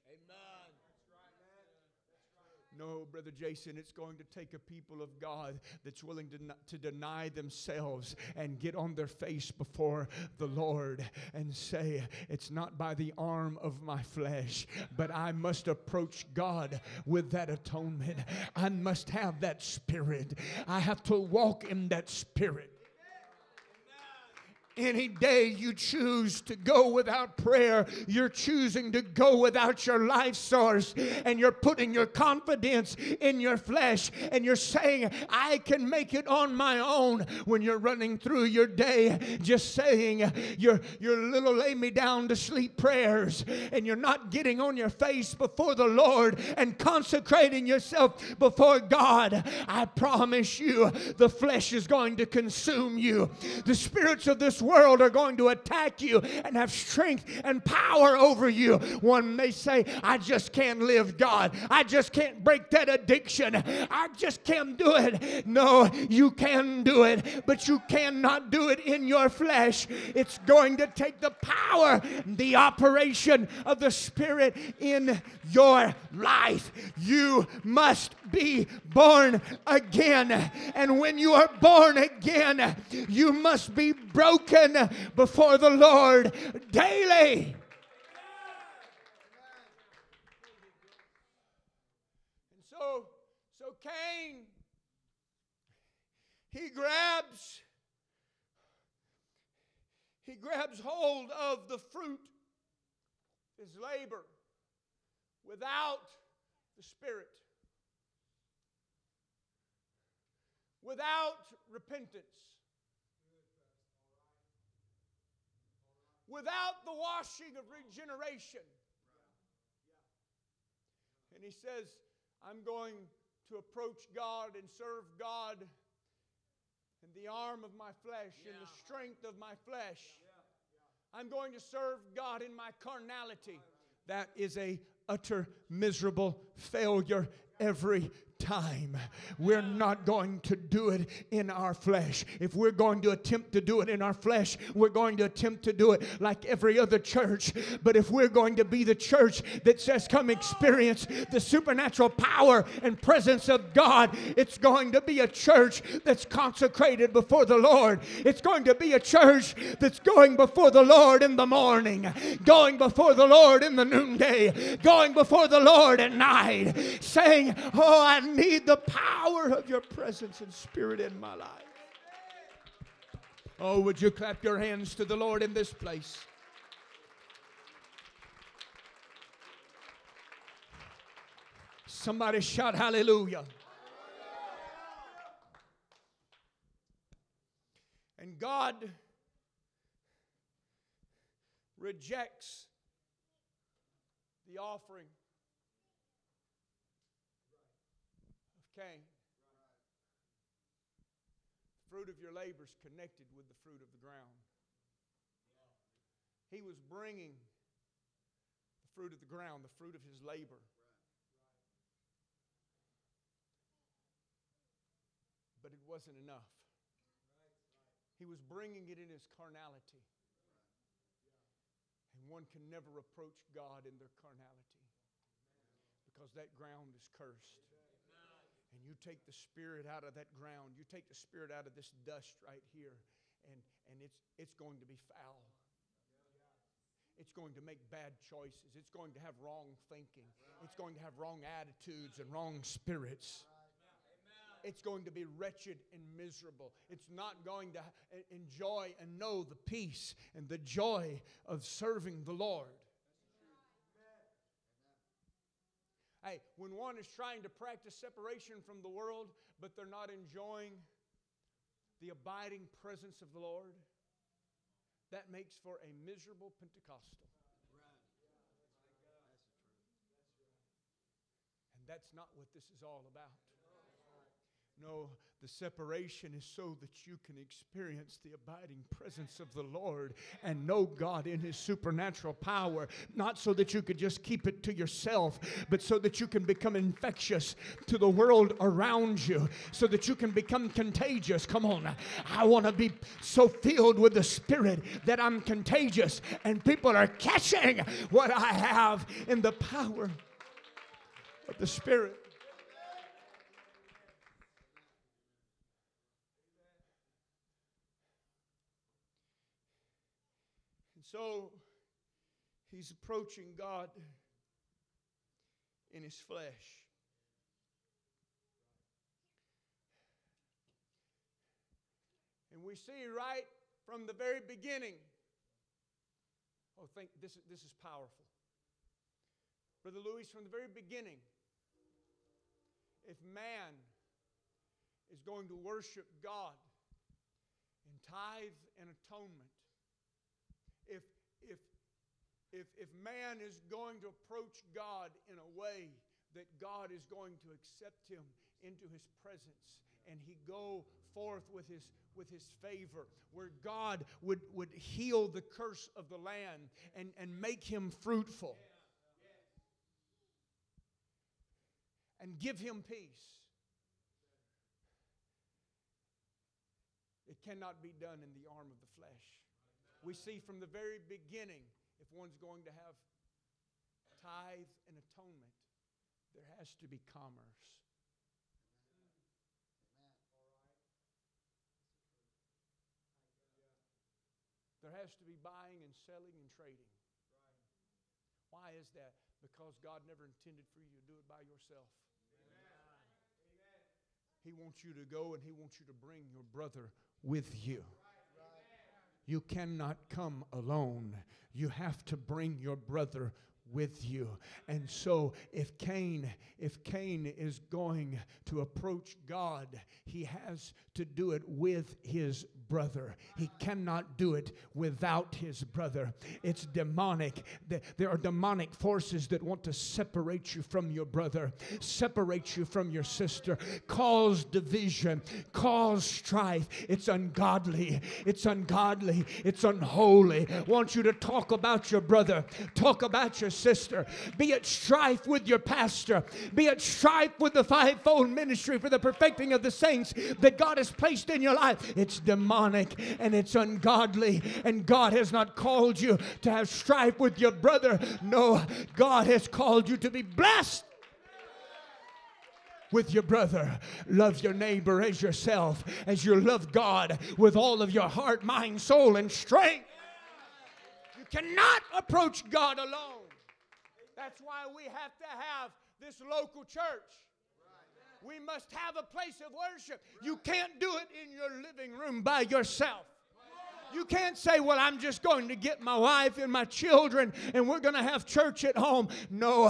No, Brother Jason, it's going to take a people of God that's willing to deny themselves and get on their face before the Lord and say, it's not by the arm of my flesh, but I must approach God with that atonement. I must have that Spirit. I have to walk in that Spirit. Any day you choose to go without prayer, you're choosing to go without your life source, and you're putting your confidence in your flesh, and you're saying, I can make it on my own. When you're running through your day just saying your little lay me down to sleep prayers, and you're not getting on your face before the Lord and consecrating yourself before God, I promise you the flesh is going to consume you. The spirits of this world are going to attack you and have strength and power over you. One may say, I just can't live God. I just can't break that addiction. I just can't do it. No, you can do it, but you cannot do it in your flesh. It's going to take the power, the operation of the Spirit in your life. You must be born again. And when you are born again, you must be broken before the Lord daily. And so Cain, he grabs hold of the fruit, his labor, without the Spirit, without repentance, without the washing of regeneration. And he says, I'm going to approach God and serve God in the arm of my flesh, in the strength of my flesh. I'm going to serve God in my carnality. That is a utter miserable failure every time. We're not going to do it in our flesh. If we're going to attempt to do it in our flesh, we're going to attempt to do it like every other church. But if we're going to be the church that says, come experience the supernatural power and presence of God, it's going to be a church that's consecrated before the Lord. It's going to be a church that's going before the Lord in the morning, going before the Lord in the noonday, going before the Lord at night, saying, oh, I need the power of your presence and Spirit in my life. Oh, would you clap your hands to the Lord in this place? Somebody shout hallelujah. And God rejects the offering of Cain. The fruit of your labor is connected with the fruit of the ground. He was bringing the fruit of the ground, the fruit of his labor. But it wasn't enough. He was bringing it in his carnality. And one can never approach God in their carnality, because that ground is cursed. And you take the spirit out of that ground, you take the spirit out of this dust right here, and it's going to be foul. It's going to make bad choices. It's going to have wrong thinking. It's going to have wrong attitudes and wrong spirits. It's going to be wretched and miserable. It's not going to enjoy and know the peace and the joy of serving the Lord. Hey, when one is trying to practice separation from the world, but they're not enjoying the abiding presence of the Lord, that makes for a miserable Pentecostal. And that's not what this is all about. No, the separation is so that you can experience the abiding presence of the Lord and know God in His supernatural power. Not so that you could just keep it to yourself, but so that you can become infectious to the world around you, so that you can become contagious. Come on, I want to be so filled with the Spirit that I'm contagious and people are catching what I have in the power of the Spirit. So he's approaching God in his flesh. And we see right from the very beginning. Oh, this is powerful. Brother Louis, from the very beginning, if man is going to worship God in tithe and atonement, if man is going to approach God in a way that God is going to accept him into His presence, and he go forth with his favor, where God would heal the curse of the land and make him fruitful and give him peace, it cannot be done in the arm of the flesh. We see from the very beginning, if one's going to have tithe and atonement, there has to be commerce. There has to be buying and selling and trading. Why is that? Because God never intended for you to do it by yourself. He wants you to go, and He wants you to bring your brother with you. You cannot come alone. You have to bring your brother with you. And so if Cain is going to approach God, he has to do it with his brother. He cannot do it without his brother. It's demonic. There are demonic forces that want to separate you from your brother, separate you from your sister, cause division, cause strife. It's ungodly. It's ungodly. It's unholy. I want you to talk about your brother, talk about your sister. Be it strife with your pastor, be it strife with the fivefold ministry for the perfecting of the saints that God has placed in your life. It's demonic and it's ungodly, and God has not called you to have strife with your brother. No, God has called you to be blessed with your brother. Love your neighbor as yourself, as you love God with all of your heart, mind, soul, and strength. You cannot approach God alone. That's why we have to have this local church. We must have a place of worship. You can't do it in your living room by yourself. You can't say, well, I'm just going to get my wife and my children and we're going to have church at home. No,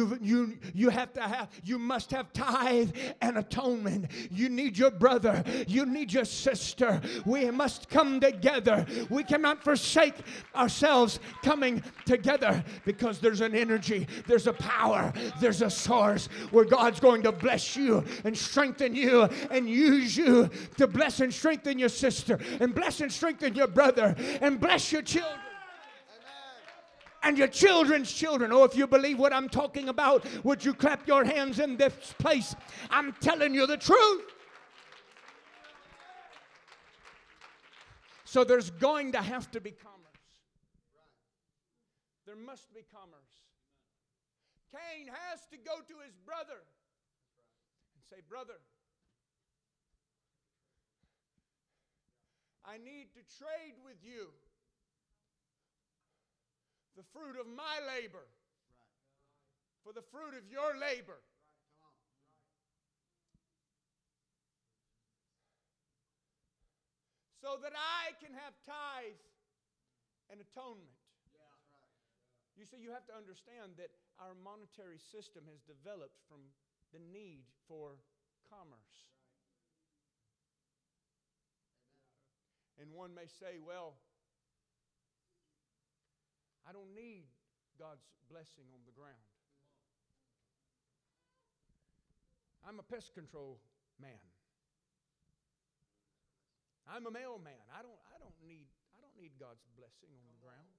you must have tithe and atonement. You need your brother. You need your sister. We must come together. We cannot forsake ourselves coming together because there's an energy, there's a power, there's a source where God's going to bless you and strengthen you and use you to bless and strengthen your sister and bless and strengthen your brother and bless your children. And your children's children. Oh, if you believe what I'm talking about, would you clap your hands in this place? I'm telling you the truth. So there's going to have to be commerce. There must be commerce. Cain has to go to his brother and say, brother, I need to trade with you the fruit of my labor for the fruit of your labor. So that I can have tithe and atonement. You see, you have to understand that our monetary system has developed from the need for commerce. And one may say, well, I don't need God's blessing on the ground. I'm a pest control man. I'm a mailman. I don't need God's blessing on the ground.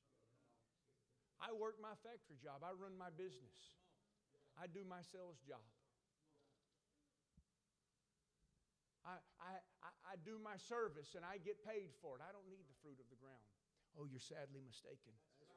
I work my factory job. I run my business. I do my sales job. I do my service and I get paid for it. I don't need the fruit of the ground. Oh, you're sadly mistaken.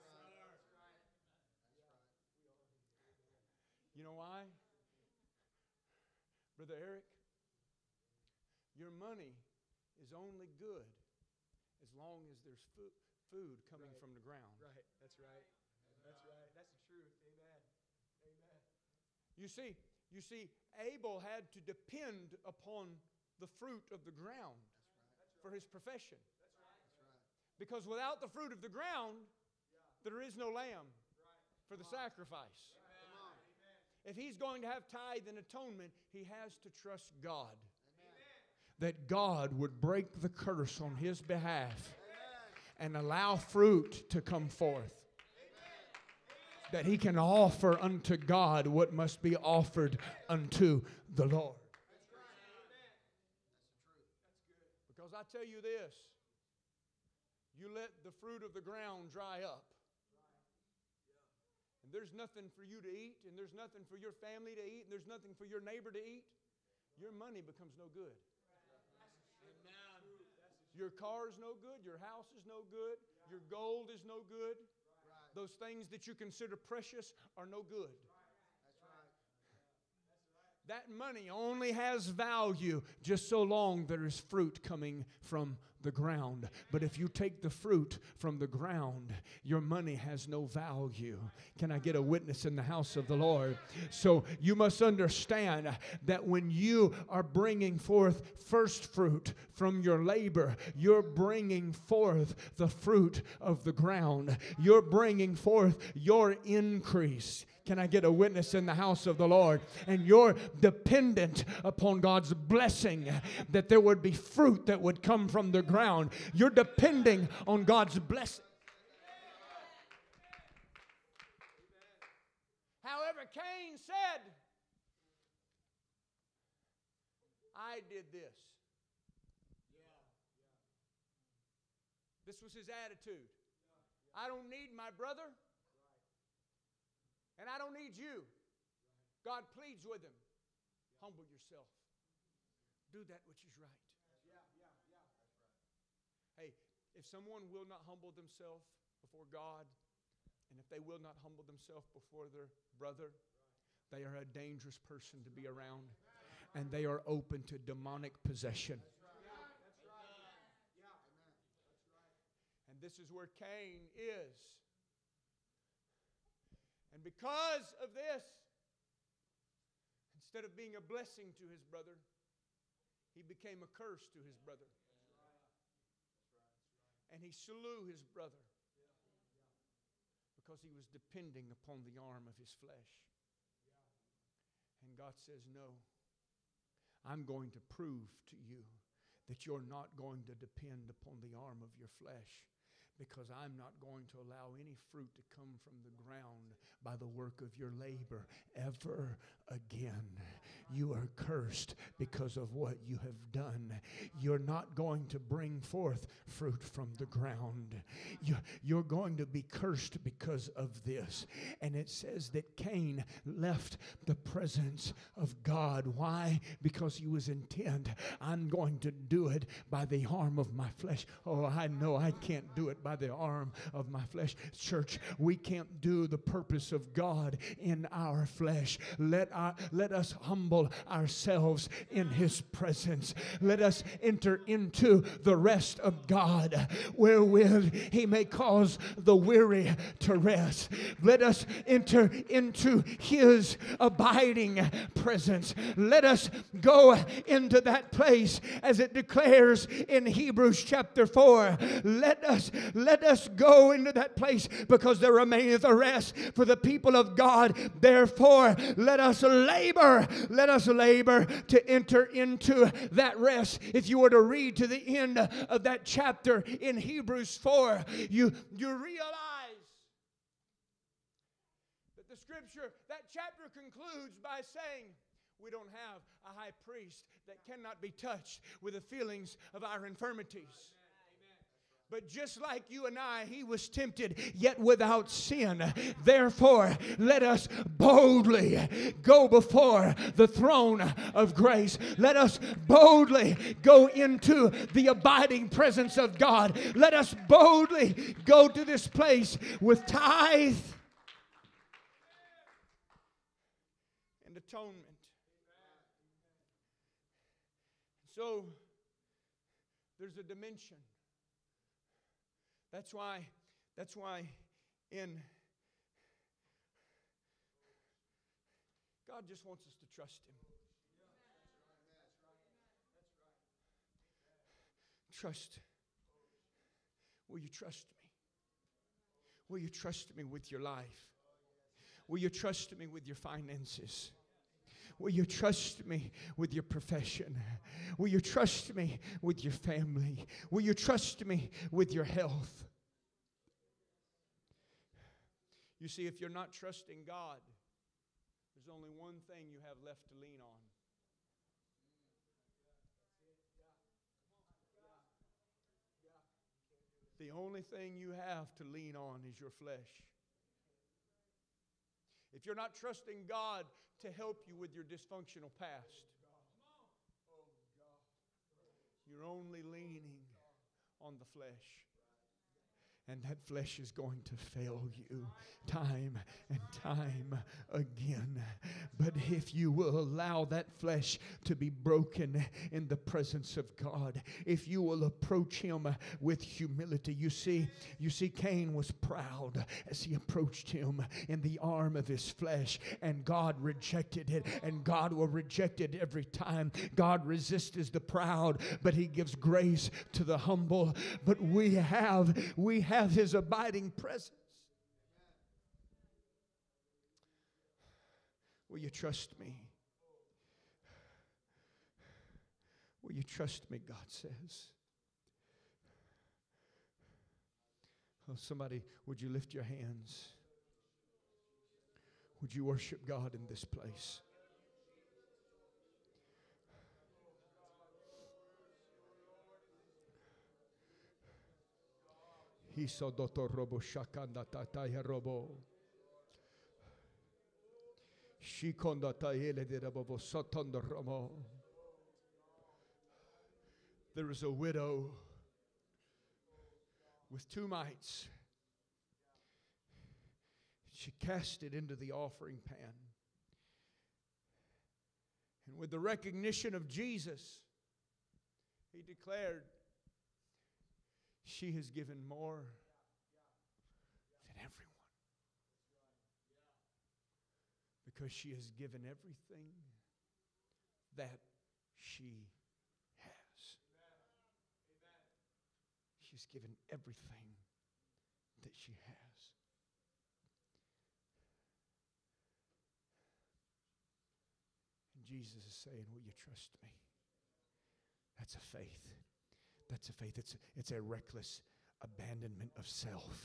You know why? Brother Eric, your money is only good as long as there's food coming from the ground. Right. That's right. That's right. That's the truth. Amen. Amen. You see, Abel had to depend upon the fruit of the ground for his profession. Because without the fruit of the ground, there is no lamb for the sacrifice. If he's going to have tithe and atonement, he has to trust God. That God would break the curse on his behalf and allow fruit to come forth. That he can offer unto God what must be offered unto the Lord. Because I tell you this, you let the fruit of the ground dry up, and there's nothing for you to eat, and there's nothing for your family to eat, and there's nothing for your neighbor to eat, your money becomes no good. Your car is no good, your house is no good, your gold is no good. Those things that you consider precious are no good. That money only has value just so long there is fruit coming from the ground. But if you take the fruit from the ground, your money has no value. Can I get a witness in the house of the Lord? So you must understand that when you are bringing forth first fruit from your labor, you're bringing forth the fruit of the ground. You're bringing forth your increase. Can I get a witness in the house of the Lord? And you're dependent upon God's blessing, that there would be fruit that would come from the ground. You're depending on God's blessing. However, Cain said, I did this. This was his attitude. I don't need my brother. And I don't need you. God pleads with him. Humble yourself. Do that which is right. Hey, if someone will not humble themselves before God, and if they will not humble themselves before their brother, they are a dangerous person to be around. And they are open to demonic possession. And this is where Cain is. And because of this, instead of being a blessing to his brother, he became a curse to his brother. And he slew his brother because he was depending upon the arm of his flesh. And God says, no, I'm going to prove to you that you're not going to depend upon the arm of your flesh, because I'm not going to allow any fruit to come from the ground by the work of your labor ever again. You are cursed because of what you have done. You're not going to bring forth fruit from the ground. You're going to be cursed because of this. And it says that Cain left the presence of God. Why? Because he was intent. I'm going to do it by the arm of my flesh. Oh, I know I can't do it by the arm of my flesh. Church, we can't do the purpose of God in our flesh. Let us humble ourselves in His presence. Let us enter into the rest of God, wherewith He may cause the weary to rest. Let us enter into His abiding presence. Let us go into that place as it declares in Hebrews chapter 4. Let us go into that place, because there remaineth a rest for the people of God. Therefore, let us labor to enter into that rest. If you were to read to the end of that chapter in Hebrews 4, you realize that the scripture, that chapter concludes by saying, we don't have a high priest that cannot be touched with the feelings of our infirmities. But just like you and I, He was tempted, yet without sin. Therefore, let us boldly go before the throne of grace. Let us boldly go into the abiding presence of God. Let us boldly go to this place with tithe and atonement. So, there's a dimension. That's why God just wants us to trust Him. Trust. Will you trust me? Will you trust me with your life? Will you trust me with your finances? Will you trust me with your profession? Will you trust me with your family? Will you trust me with your health? You see, if you're not trusting God, there's only one thing you have left to lean on. The only thing you have to lean on is your flesh. If you're not trusting God to help you with your dysfunctional past, you're only leaning on the flesh. And that flesh is going to fail you time and time again. But if you will allow that flesh to be broken in the presence of God, if you will approach Him with humility. You see, Cain was proud as he approached Him in the arm of his flesh, and God rejected it, and God will reject it every time. God resists the proud, but He gives grace to the humble. But we have His abiding presence. Will you trust me? Will you trust me, God says. Oh, somebody, would you lift your hands? Would you worship God in this place? Hisodoto robo shakanda tataya robo. Shikonda tayele de robo sotondo robo. There is a widow with 2 mites. She cast it into the offering pan. And with the recognition of Jesus, He declared, she has given more than everyone, because she has given everything that she has. She's given everything that she has. And Jesus is saying, will you trust me? That's a faith. That's a faith. It's a reckless abandonment of self.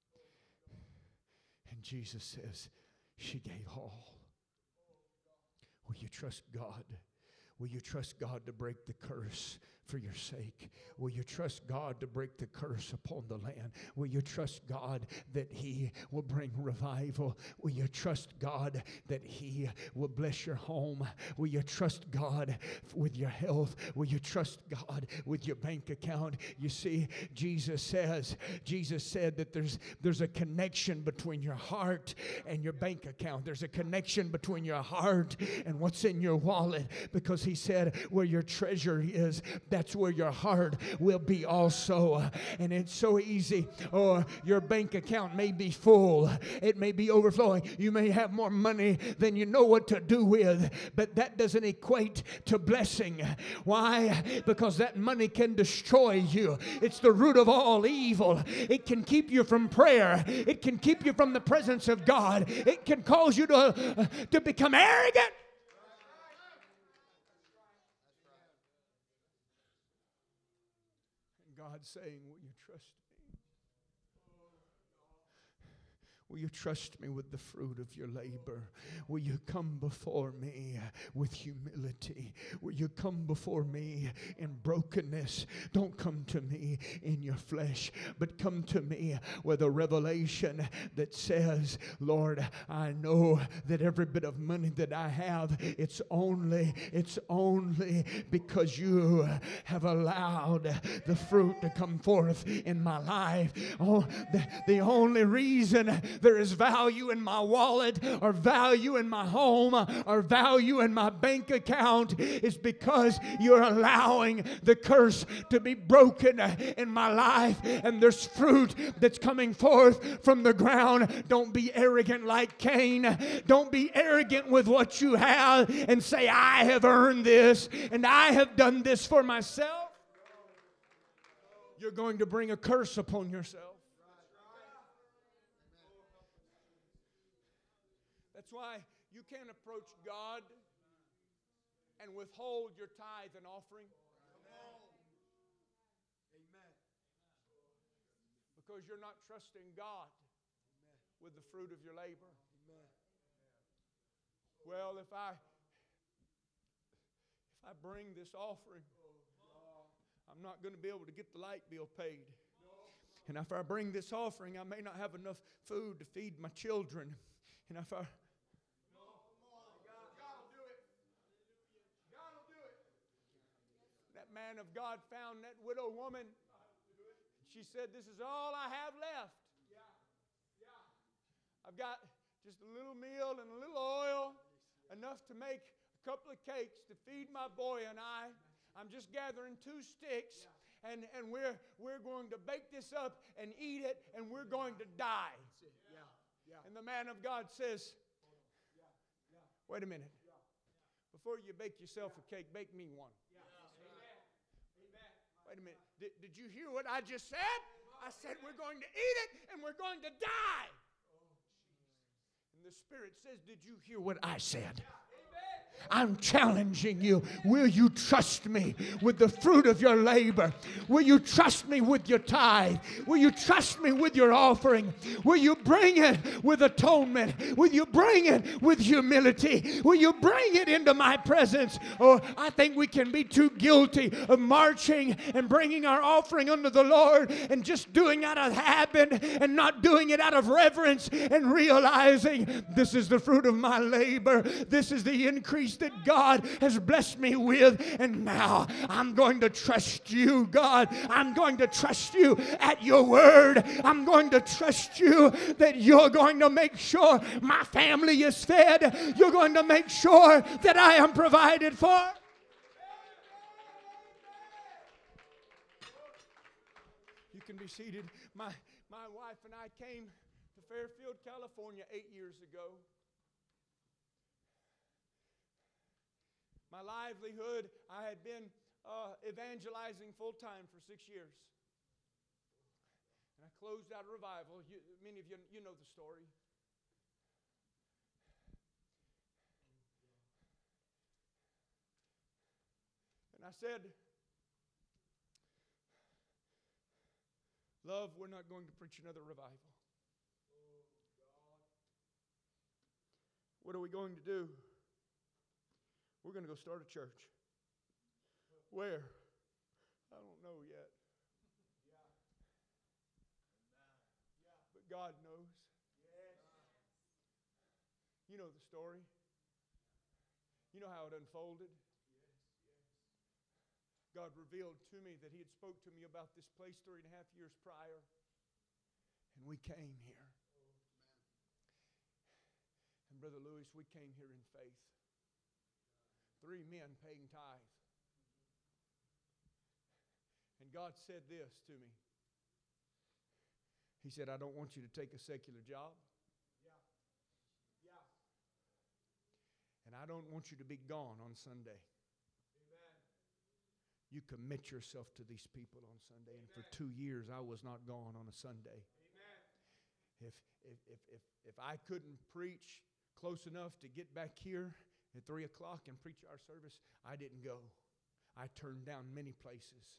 And Jesus says, she gave all. Will you trust God? Will you trust God to break the curse for your sake? Will you trust God to break the curse upon the land? Will you trust God that He will bring revival? Will you trust God that He will bless your home? Will you trust God with your health? Will you trust God with your bank account? You see, Jesus said that there's a connection between your heart and your bank account. There's a connection between your heart and what's in your wallet, because He said where your treasure is, that's where your heart will be also. And it's so easy. Or your bank account may be full. It may be overflowing. You may have more money than you know what to do with. But that doesn't equate to blessing. Why? Because that money can destroy you. It's the root of all evil. It can keep you from prayer. It can keep you from the presence of God. It can cause you to become arrogant. God's saying, will you trust me? Will you trust me with the fruit of your labor? Will you come before me with humility? Will you come before me in brokenness? Don't come to me in your flesh, but come to me with a revelation that says, Lord, I know that every bit of money that I have, it's only because you have allowed the fruit to come forth in my life. Oh, the only reason there is value in my wallet or value in my home or value in my bank account is because you're allowing the curse to be broken in my life, and there's fruit that's coming forth from the ground. Don't be arrogant like Cain. Don't be arrogant with what you have and say, I have earned this and I have done this for myself. You're going to bring a curse upon yourself. That's why you can't approach God and withhold your tithe and offering. Amen. Because you're not trusting God with the fruit of your labor. Well, if I bring this offering, I'm not going to be able to get the light bill paid. And if I bring this offering, I may not have enough food to feed my children. And if I... That man of God found that widow woman. She said, this is all I have left. I've got just a little meal and a little oil, enough to make a couple of cakes to feed my boy and I. I'm just gathering 2 sticks, and we're going to bake this up and eat it, and we're going to die. And the man of God says, wait a minute. Before you bake yourself a cake, bake me one. Wait a minute. Did you hear what I just said? I said we're going to eat it and we're going to die. And the Spirit says, did you hear what I said? I'm challenging you. Will you trust me with the fruit of your labor? Will you trust me with your tithe? Will you trust me with your offering? Will you bring it with atonement? Will you bring it with humility? Will you bring it into my presence? Or I think we can be too guilty of marching and bringing our offering unto the Lord and just doing it out of habit and not doing it out of reverence and realizing this is the fruit of my labor. This is the increase that God has blessed me with, and now I'm going to trust you, God. I'm going to trust you at your word. I'm going to trust you that you're going to make sure my family is fed. You're going to make sure that I am provided for. You can be seated. My wife and I came to Fairfield, California 8 years ago. My livelihood, I had been evangelizing full-time for 6 years. And I closed out a revival. Many of you know the story. And I said, love, we're not going to preach another revival. What are we going to do? We're going to go start a church. Where? I don't know yet. But God knows. You know the story. You know how it unfolded. God revealed to me that He had spoke to me about this place 3.5 years prior. And we came here. And Brother Lewis, we came here in faith. 3 men paying tithe. And God said this to me. He said, I don't want you to take a secular job. And I don't want you to be gone on Sunday. You commit yourself to these people on Sunday. And for 2 years, I was not gone on a Sunday. If I couldn't preach close enough to get back here at 3 o'clock and preach our service, I didn't go. I turned down many places.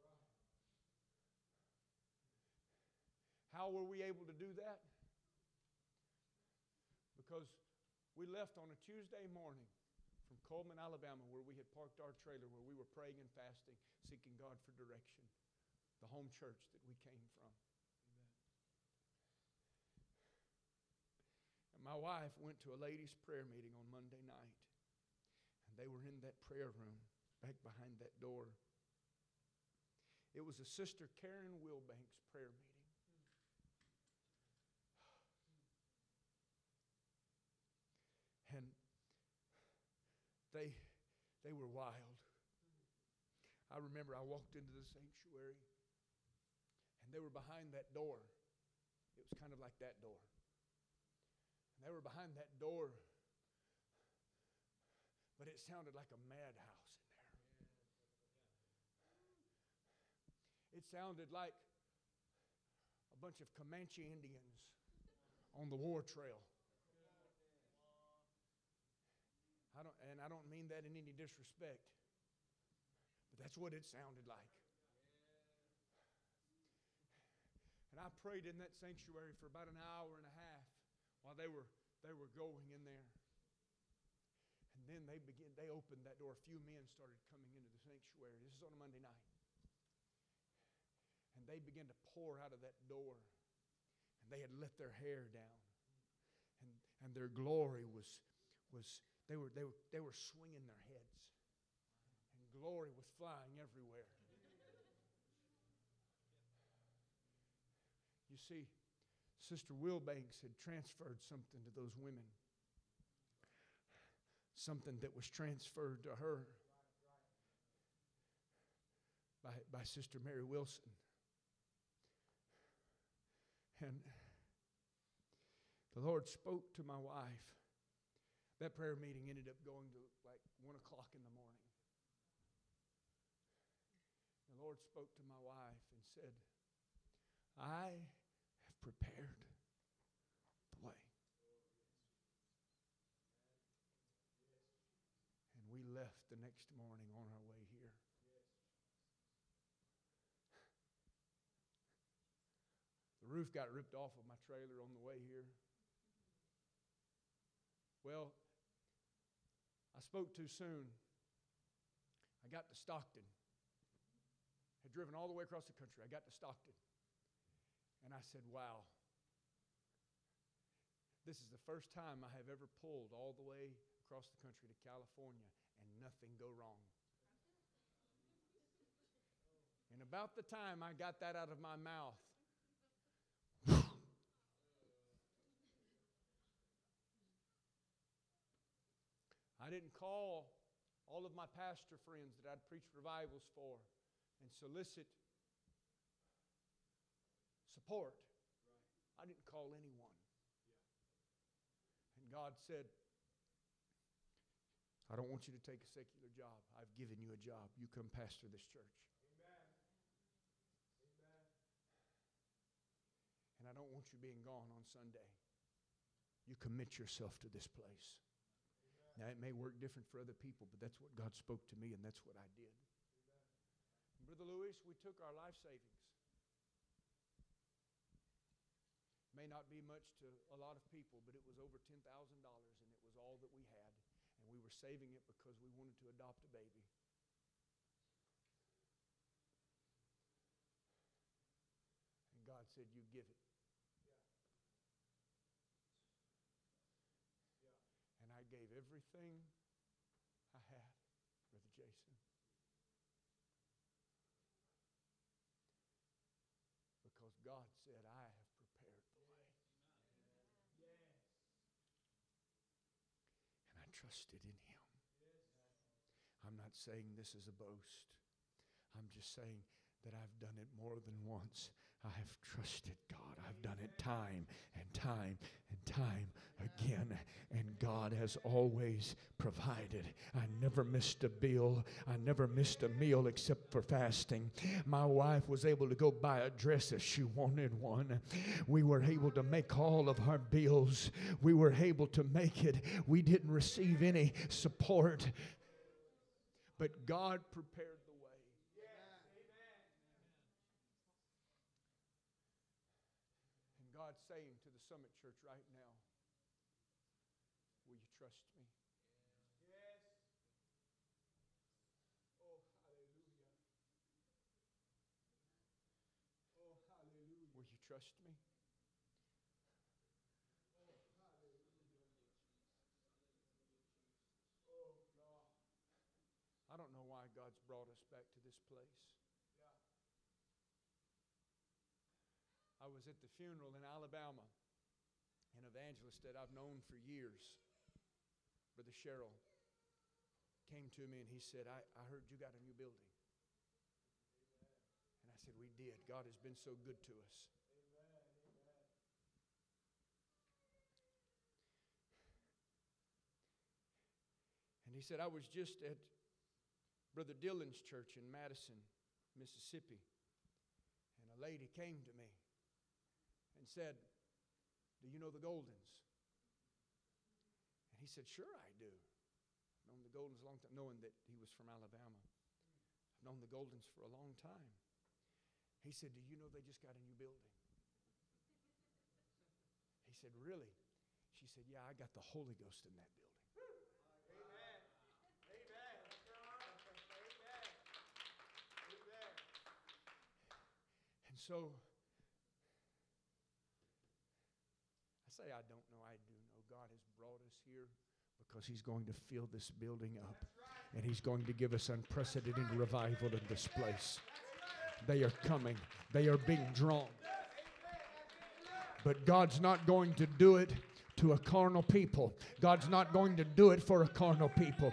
How were we able to do that? Because we left on a Tuesday morning from Coleman, Alabama, where we had parked our trailer, where we were praying and fasting, seeking God for direction. The home church that we came from. And my wife went to a ladies' prayer meeting on Monday night. And they were in that prayer room, back behind that door. It was a Sister Karen Wilbanks prayer meeting. And they were wild. I remember I walked into the sanctuary, and they were behind that door. It was kind of like that door. And they were behind that door, but it sounded like a madhouse in there. It sounded like a bunch of Comanche Indians on the war trail. I don't mean that in any disrespect, but that's what it sounded like. And I prayed in that sanctuary for about an hour and a half while they were going in there. And then they opened that door. A few men started coming into the sanctuary. This is on a Monday night. And they began to pour out of that door. And they had let their hair down. And their glory was they were swinging their heads. And glory was flying everywhere. You see, Sister Wilbanks had transferred something to those women. Something that was transferred to her by Sister Mary Wilson. And the Lord spoke to my wife. That prayer meeting ended up going to like 1 o'clock in the morning. The Lord spoke to my wife and said, I have prepared the way. And we left the next morning on our way here. The roof got ripped off of my trailer on the way here. Well, I spoke too soon. I got to Stockton. Had driven all the way across the country. I got to Stockton. And I said, wow. This is the first time I have ever pulled all the way across the country to California and nothing go wrong. And about the time I got that out of my mouth, I didn't call all of my pastor friends that I'd preached revivals for and solicit support. I didn't call anyone. And God said, I don't want you to take a secular job. I've given you a job. You come pastor this church. Amen. Amen. And I don't want you being gone on Sunday. You commit yourself to this place. Now, it may work different for other people, but that's what God spoke to me, and that's what I did. Brother Lewis, we took our life savings. May not be much to a lot of people, but it was over $10,000, and it was all that we had. And we were saving it because we wanted to adopt a baby. And God said, you give it. And I gave everything I had, Brother Jason. Because God said, I have prepared the way. And I trusted in Him. I'm not saying this is a boast. I'm just saying that I've done it more than once. I have trusted God. I've done it time and time and time again. And God has always provided. I never missed a bill. I never missed a meal except for fasting. My wife was able to go buy a dress if she wanted one. We were able to make all of our bills. We were able to make it. We didn't receive any support. But God prepared the way. And God's saying to the Summit Church right now, will you trust me? Yes. Oh, hallelujah. Oh, hallelujah. Will you trust me? Oh, hallelujah. Oh, God. I don't know why God's brought us back to this place. Yeah. I was at the funeral in Alabama. An evangelist that I've known for years, Brother Sherrill, came to me and he said, I heard you got a new building. And I said, we did. God has been so good to us. And he said, I was just at Brother Dillon's church in Madison, Mississippi. And a lady came to me and said, do you know the Goldens? And he said, sure I do. I've known the Goldens a long time, knowing that he was from Alabama. I've known the Goldens for a long time. He said, do you know they just got a new building? He said, really? She said, yeah, I got the Holy Ghost in that building. Amen. Amen. Amen. Amen. And so, I say I don't know, I do know. God has brought us here because He's going to fill this building up. And He's going to give us unprecedented revival in this place. They are coming. They are being drawn. But God's not going to do it to a carnal people. God's not going to do it for a carnal people.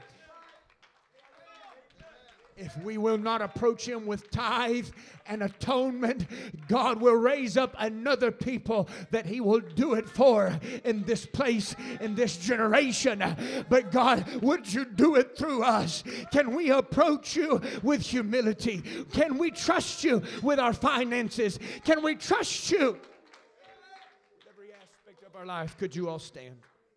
If we will not approach Him with tithe and atonement, God will raise up another people that He will do it for in this place, in this generation. But God, would you do it through us? Can we approach you with humility? Can we trust you with our finances? Can we trust you with every aspect of our life? Could you all stand?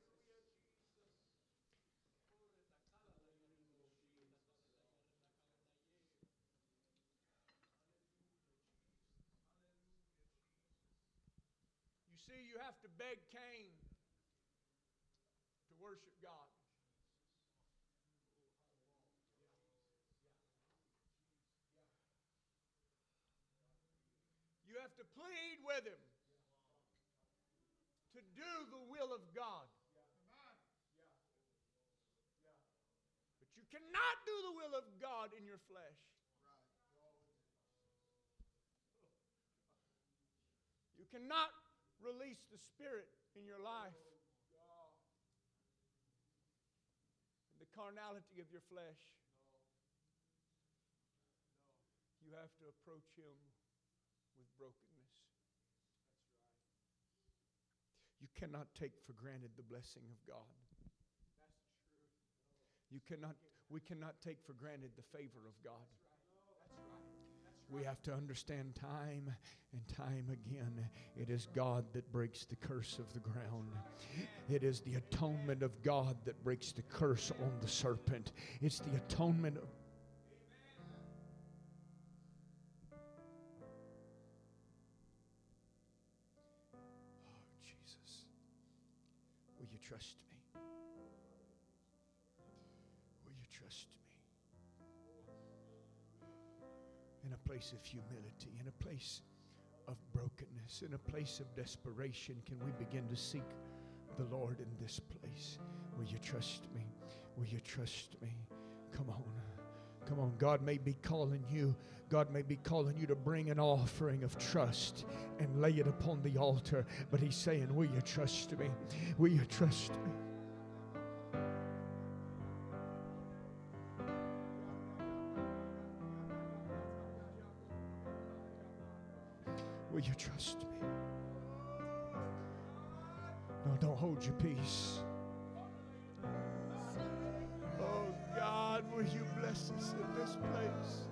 See, you have to beg Cain to worship God. You have to plead with Him to do the will of God. But you cannot do the will of God in your flesh. You cannot release the Spirit in your life. The carnality of your flesh. You have to approach Him with brokenness. You cannot take for granted the blessing of God. We cannot take for granted the favor of God. We have to understand time and time again, it is God that breaks the curse of the ground. It is the atonement of God that breaks the curse on the serpent. It's the atonement of Jesus. Will you trust me? Will you trust me? In a place of humility, in a place of brokenness, in a place of desperation, can we begin to seek the Lord in this place? Will you trust me? Will you trust me? Come on. Come on. God may be calling you. God may be calling you to bring an offering of trust and lay it upon the altar. But He's saying, will you trust me? Will you trust me? Will you trust me? No, don't hold your peace. Oh God, will you bless us in this place?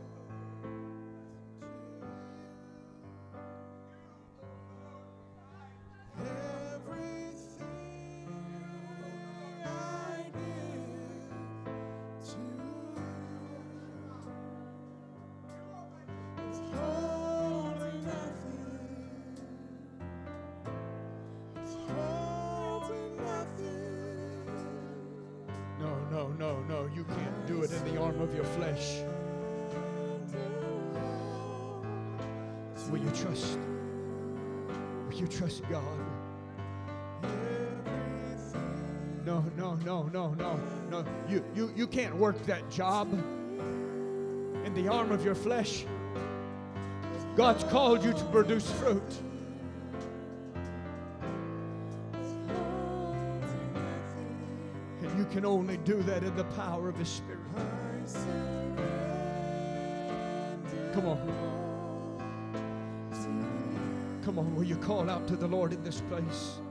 No, you can't do it in the arm of your flesh. Will you trust? Will you trust God? No. You can't work that job in the arm of your flesh. God's called you to produce fruit. You can only do that in the power of His Spirit. Come on. Come on, will you call out to the Lord in this place?